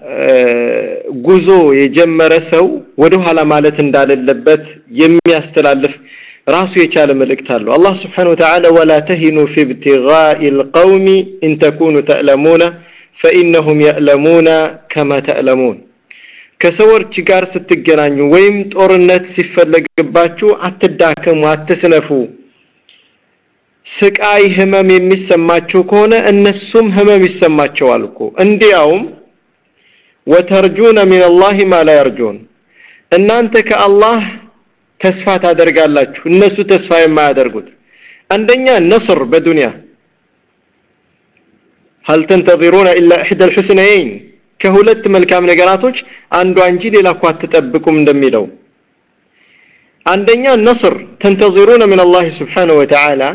ጉዞ የጀመረ ሰው ወደ ኋላ ማለት እንዳለበት የሚያስተላልፍ ራሱ የቻለ መልእክት አለው አላህ Subhanahu Wa Ta'ala ولا تهنوا في ابتغاء القوم إن تكونوا تألمون فإنهم يألمون كما تألمون ከሰዎች ጋር ስትገናኙ ወይም ጦርነት ሲፈለግባችሁ አትዳከሙ አትስነፉ ስቃይ ህመም የሚሰማችሁ ከሆነ እነሱም ህመም ይሰማቸዋል እኮ እንዲያውም ወተርጁነ من الله ما لا يرجون እናንተ ከአላህ ተስፋ ታደርጋላችሁ እነሱ ተስፋ የማያደርጉት አንደኛ ነስር በዱንያ هل تنتظرون الا احدى الحسنيين ከሁለት መልካም ነገራቶች አንዱ እንጂ ሌላ እኮ አትጠብቁም እንደሚለው አንደኛ ነስር ተንተظرون من الله سبحانه وتعالى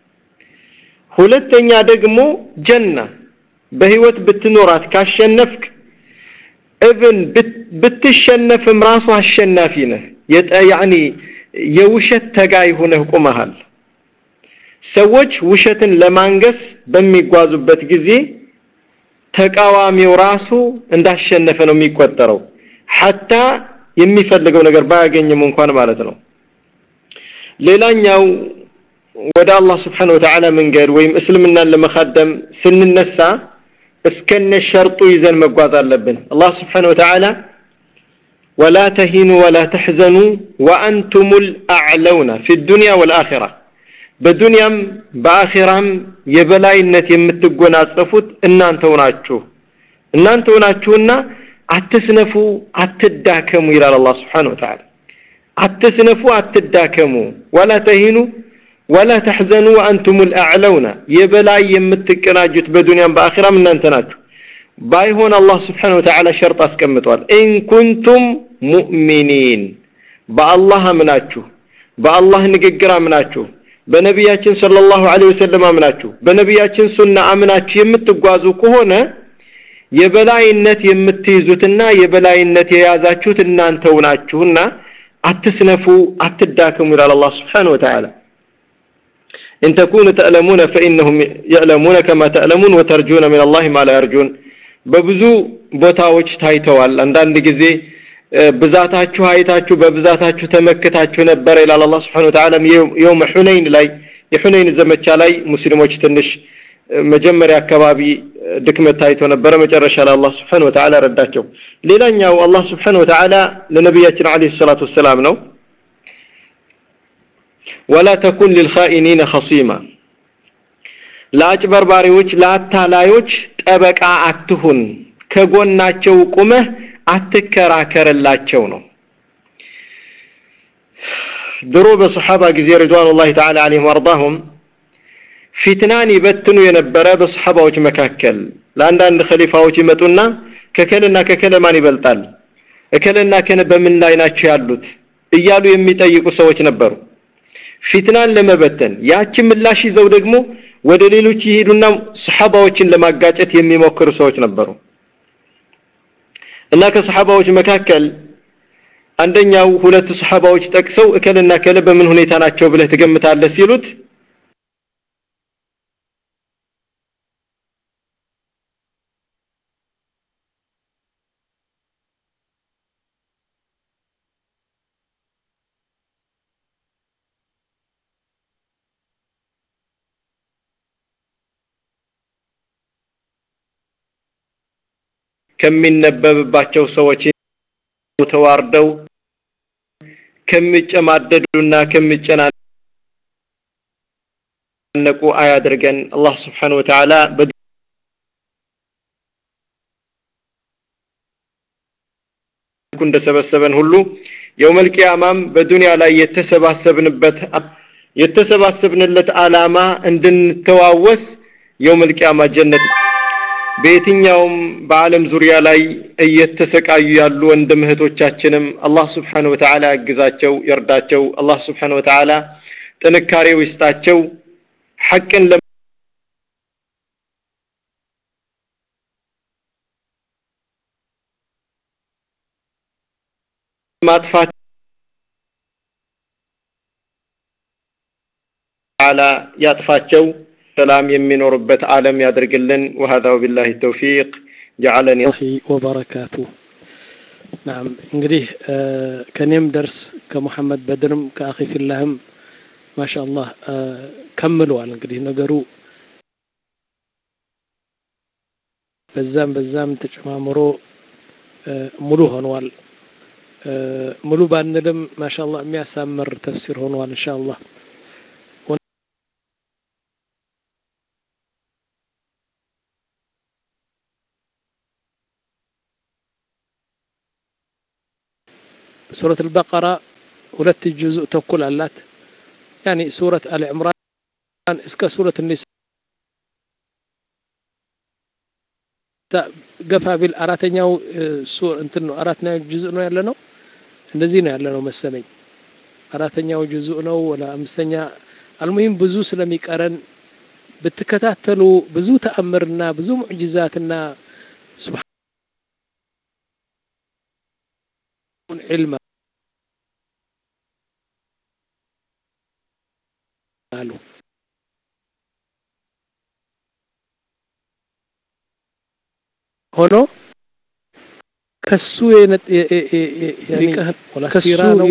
ሁለተኛ ደግሞ ጀና በህይወት ብትኖራት ካሸነፍክ እብን ብትሸነፍም ራሱ አሸናፊ ነህ ያኒ የውሸት ተጋይ ሆነህ ቆመሃል ሰዎች ውሸትን ለማንገስ በሚጓዙበት ጊዜ ተቃዋሚው ራሱ እንዳሸነፈ ነው የሚቆጠረው hatta የሚፈልገው ነገር ባያገኝም እንኳን ማለት ነው ሌላኛው ወደ አላህ Subhanahu Wa Ta'ala መንገድ ወይም እስልምናን ለመخدም ስንነሳ እስከነ ሸርጡ ይዘን መጓዝ አለብን አላህ Subhanahu Wa Ta'ala ولا تهنوا ولا تحزنوا وانتم الاعلون في الدنيا والاخره በዱንያም በአኺራም የበላይነት የምትጎናጸፉት እናንተው ናችሁ እናንተው ናችሁና አትስነፉ አትዳከሙ ይላል አላህ Subhanahu Wa Ta'ala አትስነፉ አትዳከሙ ولا تهنوا ولا تحزنوا وانتم الاعلون የበላይ የምትቀናጁት በዱንያም በአኺራም እናንተ ናችሁ ባይሆን አላህ Subhanahu Wa Ta'ala ሸርጥ አስቀምጧል ان كنتم مؤمنين በአላህ አምናችሁ በአላህ ንግግር አምናችሁ በነቢያችን ሰለላሁ ዐለይሂ ወሰለም አምናችሁ በነቢያችን ሱና አምናችሁ የምትጓዙ ከሆነ የበላይነት የምትይዙትና የበላይነት የያዛችሁት እናንተው ናችሁና አትስነፉ አትዳከሙ ይላል አላህ Subhanahu Wa Ta'ala ان تكونوا تعلمون فانهم يعلمون كما تعلمون وترجون من الله ما لا يرجون በብዙ ቦታዎች ታይተዋል አንዳንድ ጊዜ ብዛታችሁ አይታችሁ በብዛታችሁ ተመከታችሁ ነበር ይላል አላህ Subhanahu Wa Ta'ala يوم حنين ላይ የሁነይን ዘመቻ ላይ ሙስሊሞች ትንሽ መጀመሪያ አካባቢ ድክመት ታይቶ ነበር መጨረሻ ላይ አላህ Subhanahu Wa Ta'ala ረዳቸው ሌላኛው አላህ Subhanahu Wa Ta'ala ለነብያችን አለይሂ ሰላቱ ወሰለም ነው ولا تكن للخائنين خصيما ላጭበርባሪዎች ላታላዮች ጠበቃ አትሁን ከጎናቸው ቆመህ አትከራከርላቸው ነው ድሮ በሱሐባ ጊዜ ረضوان تعالى عليهم وارضاهم ፊትናን ይበትኑ የነበረ በሱሐባዎች መካከል ለአንዳንድ ኸሊፋዎች ይመጡና ከከለና ከከለማን ይበልጣል እከለና ከነ በምን ላይ ናቸው ያሉት እያሉ የሚጠይቁ ሰዎች ነበሩ ፊትናን ለመበተን ያቺ ምላሽ ይዘው ደግሞ ወደ ሌሎች ይሄዱና ሱሐባዎችን ለማጋጨት የሚሞክሩ ሰዎች ነበሩ እና ከሱሐባዎች መካከል አንደኛው ሁለት ሱሐባዎች ጠቅሰው እከለና ከለ በምን ሁኔታ ናቸው ብለህ ትገምታለህ ሲሉት ከሚነበብባቸው ሰዎች ተዋርደው ከሚጨማደዱና ከሚጨናነቁ አያድርገን አላህ Subhanahu Wa Ta'ala በኩን ተሰበሰበን ሁሉ يوم القيامة በዱንያ ላይ የተሰባሰብንበት የተሰባሰብንለት ዓላማ እንድንተዋወስ يوم القيامة ጀነት በየትኛውም በዓለም ዙሪያ ላይ እየተሰቃዩ ያሉ ወንድምህቶቻችንም አላህ Subhanahu Wa Ta'ala ያግዛቸው ይርዳቸው አላህ Subhanahu Wa Ta'ala ጥንካሬው ይስጣቸው ሐቅን ለማጥፋት تعالى ያጥፋቸው سلام يمنوربت عالم يدرجلن وهذا وبالله التوفيق جعلني الله وبركاته نعم እንግዲህ ከኔም ደርስ ከመሐመድ በድርም ከአኺ ፊላህም ማሻአላህ ከመለዋል እንግዲህ ነገሩ በዛም በዛም ተጨማምሮ ሙሉ ሆኗል ሙሉ ባንልም ማሻአላህ የሚያሳምር ተፍሲር ሆኗል ኢንሻአላህ سورة البقرة ولت جزء تقول علات يعني سورة آل عمران اسك سورة النساء ገፋ ቢል አራተኛው ሱር እንትን ነው አራተኛው ጁዝእ ነው ያለ ነው እንደዚህ ነው ያለ ነው መሰለኝ አራተኛው ጁዝእ ነው ወላ አምስተኛ አልሙሂም ብዙ ስለሚቀረን በተከታተሉ ብዙ ተአምርና ብዙ ሙዕጂዛትና ሱብሃን ዒልም አሉ ሆኖ ከሱ የፊቅህ ወላ ሲራ ነው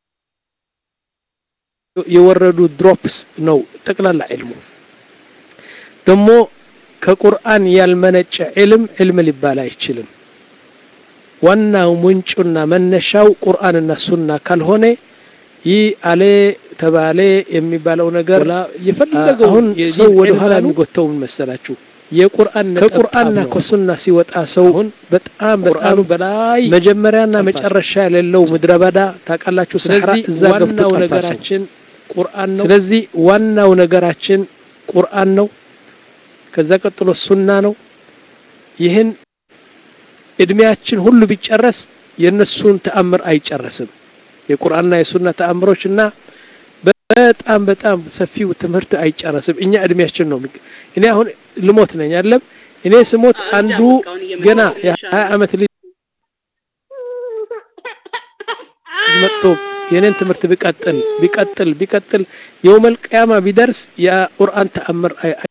የወረዱ ድሮፕስ ነው ጠቅላላ ዒልሙ ደሞ ከቁርአን ያልመነጨ ዒልም ዒልም ሊባል አይችልም ዋናው ምንጩና መነሻው ቁርአንና ሱና ካልሆነ ይህ አለ ተባለ የሚባለው ነገር የፈለገው አሁን ሰው ወደ ኋላ የሚጎተው መሰላችሁ የቁርአን ከቁርአንና ከሱና ሲወጣ ሰው በጣም በጣም በላይ መጀመሪያና መጨረሻ ያለው ምድረበዳ ታቃላችሁ ሰህራ እዛ ገብተው ነገራችን ቁርአን ነው ስለዚህ ዋናው ነገራችን ቁርአን ነው ከዛ ቀጥሎ ሱና ነው ይሄን እድሜያችን ሁሉ ቢጨረስ የነሱን ተአምር አይጨረስም የቁርአንና የሱና ተአምሮችና በጣም በጣም ሰፊው ትምህርት አይጨረስም እኛ እድሜያችን ነው እኔ አሁን ልሞት ነኝ አይደለም እኔ ስሞት አንዱ ገና የ20 አመት ልጅ መጥቶ የኔን ትምህርት ቢቀጥል ቢቀጥል ቢቀጥል የውመል ቂያማ ቢደርስ የቁርአን ተአምር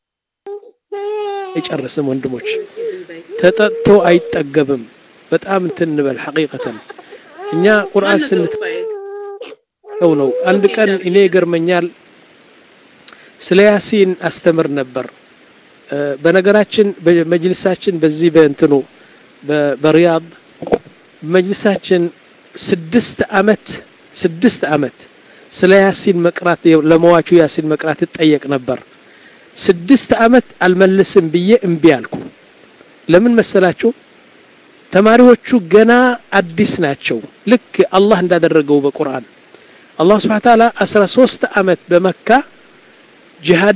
አይጨርስም ወንድሞች ተጠጥቶ አይጠገብም በጣም እንትንበል ሐቂቀተን እኛ ቁርአን ስንት ነው አንድ ቀን እኔ ገርመኛል ስለ ያሲን አስተምር ነበር በነገራችን በመጅልሳችን በዚህ በእንትኑ በሪያድ መጅልሳችን ስድስት አመት ስድስት አመት ስለ ያሲን መቅራት ለመዋቹ ያሲን መቅራት ተጠየቅ ነበር ስድስት አመት አልመልስም ብዬ እምቢ አልኩ ለምን መሰላችሁ ተማሪዎቹ ገና አዲስ ናቸው ልክ አላህ እንዳደረገው በቁርአን አላህ Subhanahu Wa Ta'ala አስራ ሶስት አመት በመካ ጂሃድ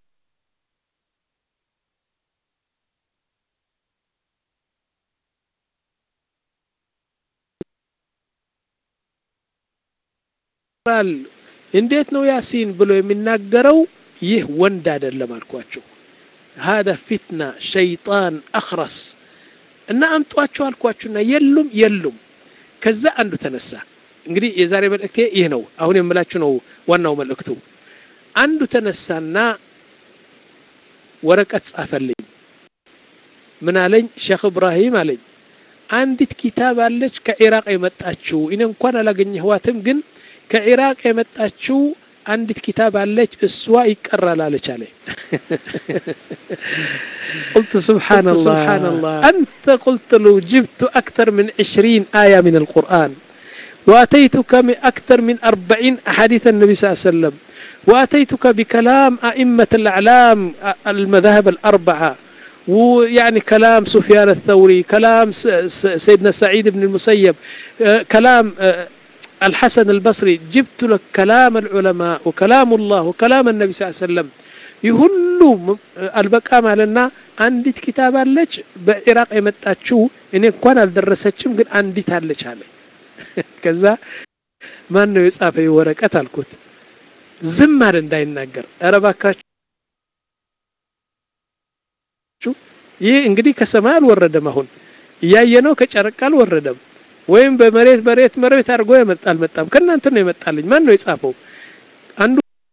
ራል እንዴት ነው ያሲን ብሎ የሚናገረው ይህ ወንድ አይደለም አልኳቸው هذا فتنة شيطان أخرس እና አምጧቸው አልኳችሁና የሉም የሉም ከዛ አንዱ ተነሳ እንግዲህ የዛሬ መልእክቴ ይሄ ነው አሁን የምላችሁ ነው ዋናው መልእክቱ አንዱ ተነሳና ወረቀት ጻፈልኝ ምን አለኝ ሼክ ኢብራሂም አለኝ አንዲት ኪታብ አለች ከኢራቅ የመጣችው እኔ እንኳን አላገኘኋትም ግን ከኢራቅ የመጣችው አንዲት ኪታብ አለች እሷ ይቀራል አለች አለኝ قلت سبحان الله سبحان الله انت قلت له جبت اكثر من عشرين آية من القرآن واتيتك من اكثر من أربعين احاديث النبي صلى الله عليه وسلم واتيتك بكلام ائمة الاعلام المذاهب الاربعة ويعني كلام سفيان الثوري كلام سيدنا سعيد بن المسيب كلام الحسن البصري جبت لك كلام العلماء وكلام الله وكلام النبي صلى الله عليه وسلم يهلو البقى مالنا عندي كتاب አለች በኢራቅ የመጣችው እኔ እንኳን አልደረሰችም ግን አንዲት አለች አለ ከዛ ማን ነው የጻፈው ወረቀት አልኩት ዝም አለ እንዳይናገር አረባካችሁ ይሄ እንግዲህ ከሰማይ አልወረደም አሁን ያየነው ከጨረቃ አልወረደም ወይም በመሬት በሬት መሬት አርጎ ይመጣል መጣም ከናንተ ነው ይመጣልኝ ማን ነው የጻፈው አንዱ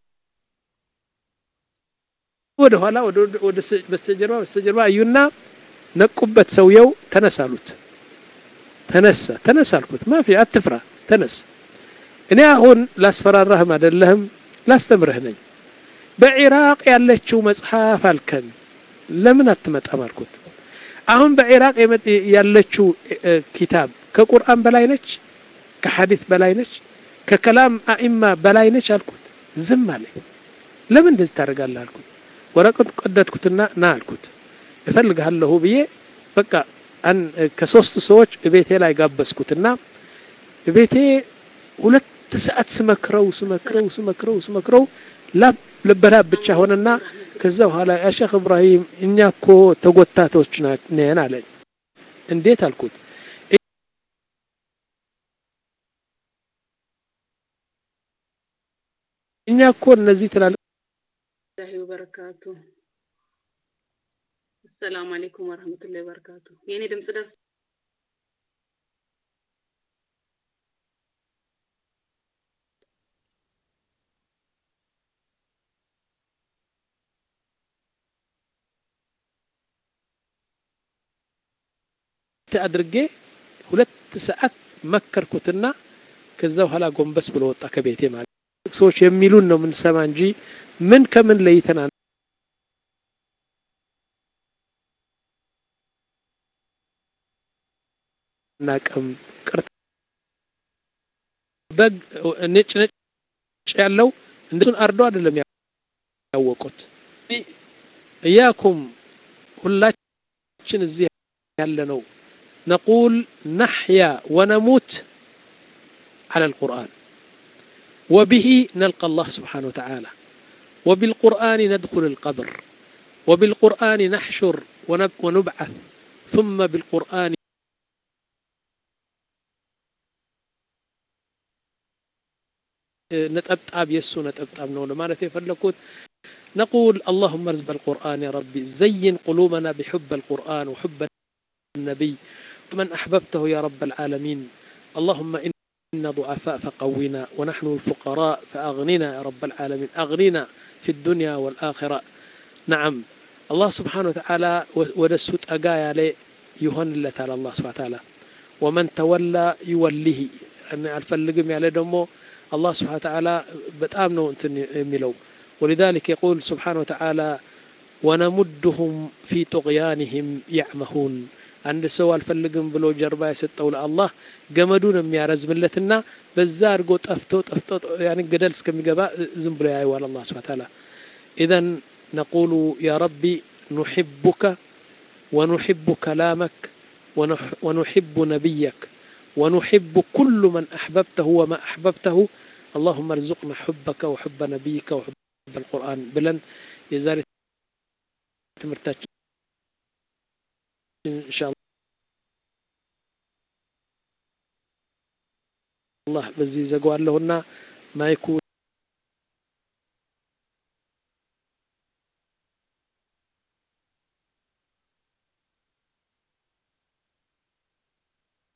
ወደ ኋላ ወደ ወደ በስተጀርባ በስተጀርባ አዩና ነቁበት ሰውየው ተነሳሉት ተነሳ ተነሳልኩት ማፊ አትፍራ ተነስ እኔ አሁን ላስፈራራህም አይደለህም ላስተምርህ ነኝ በኢራቅ ያለችው መጽሐፍ አልከን ለምን አትመጣም አልኩት አሁን በኢራቅ ያለችው ኪታብ ከቁርአን በላይ ነች ከሐዲስ በላይ ነች ከከላም አኢማ በላይ ነች አልኩት ዝም አለኝ ለምን እንደዚህ ታደርጋለህ አልኩት ወረቀት ቀደድኩትና ና አልኩት እፈልግሃለሁ ብዬ በቃ አን ከሶስት ሰዎች ቤቴ ላይ ጋበስኩትና ቤቴ ሁለት ሰዓት ስመክረው ስመክረው ስመክረው ስመክረው ላብ ለበላ ብቻ ሆነና ከዛ በኋላ ያ ሼክ ኢብራሂም እኛኮ ተጎታቶች ነን አለኝ እንዴት አልኩት እኛ እኮ እነዚህ ትላልቅ الله وبركاته السلام عليكم ورحمة الله وبركاته يعني دم صدق አድርጌ ሁለት ሰዓት መከርኩትና ከዛ በኋላ ጎንበስ ብሎ ወጣ ከቤቴ ማለት ሰዎች የሚሉን ነው ምን ሰማ እንጂ ምን ከምን ለይተና ናቀም ቅርት በግ ነጭ ነጭ ያለው እንደሱን አርዶ አይደለም ያወቁት እያኩም ሁላችን እዚህ ያለነው نقول نحيا ونموت على القرآن وبه نلقى الله سبحانه وتعالى وبالقرآن ندخل القبر وبالقرآن نحشر ونبعث ثم بالقرآن نتأبطاب يسو نتأبطاب نقول ما نتفلكوت نقول اللهم ارزق القرآن يا ربي زين قلوبنا بحب القرآن وحب النبي من أحببته يا رب العالمين اللهم إنا ضعفاء فقونا ونحن الفقراء فأغننا يا رب العالمين أغننا في الدنيا والآخرة نعم الله سبحانه وتعالى ودسوت أقايا لي يهن الله تعالى الله سبحانه وتعالى ومن تولى يوليه أن الفلقم على دمو الله سبحانه وتعالى بتآمنوا ملو ولذلك يقول سبحانه وتعالى ونمدهم في طغيانهم يعمهون عند سوى الفلقم بلو جربا يستو الله قمدون ميارز ملتنا بزار قوت أفتوت أفتوت يعني قدل سكمي قباء زنبلو يا أيوال الله سبحانه وتعالى إذن نقول يا ربي نحبك ونحب كلامك ونحب نبيك ونحب كل من أحببته وما أحببته اللهم ارزقنا حبك وحب نبيك وحب القرآن بلن يزال تمرتاج إن شاء الله بزي زقوا لهن ما يكون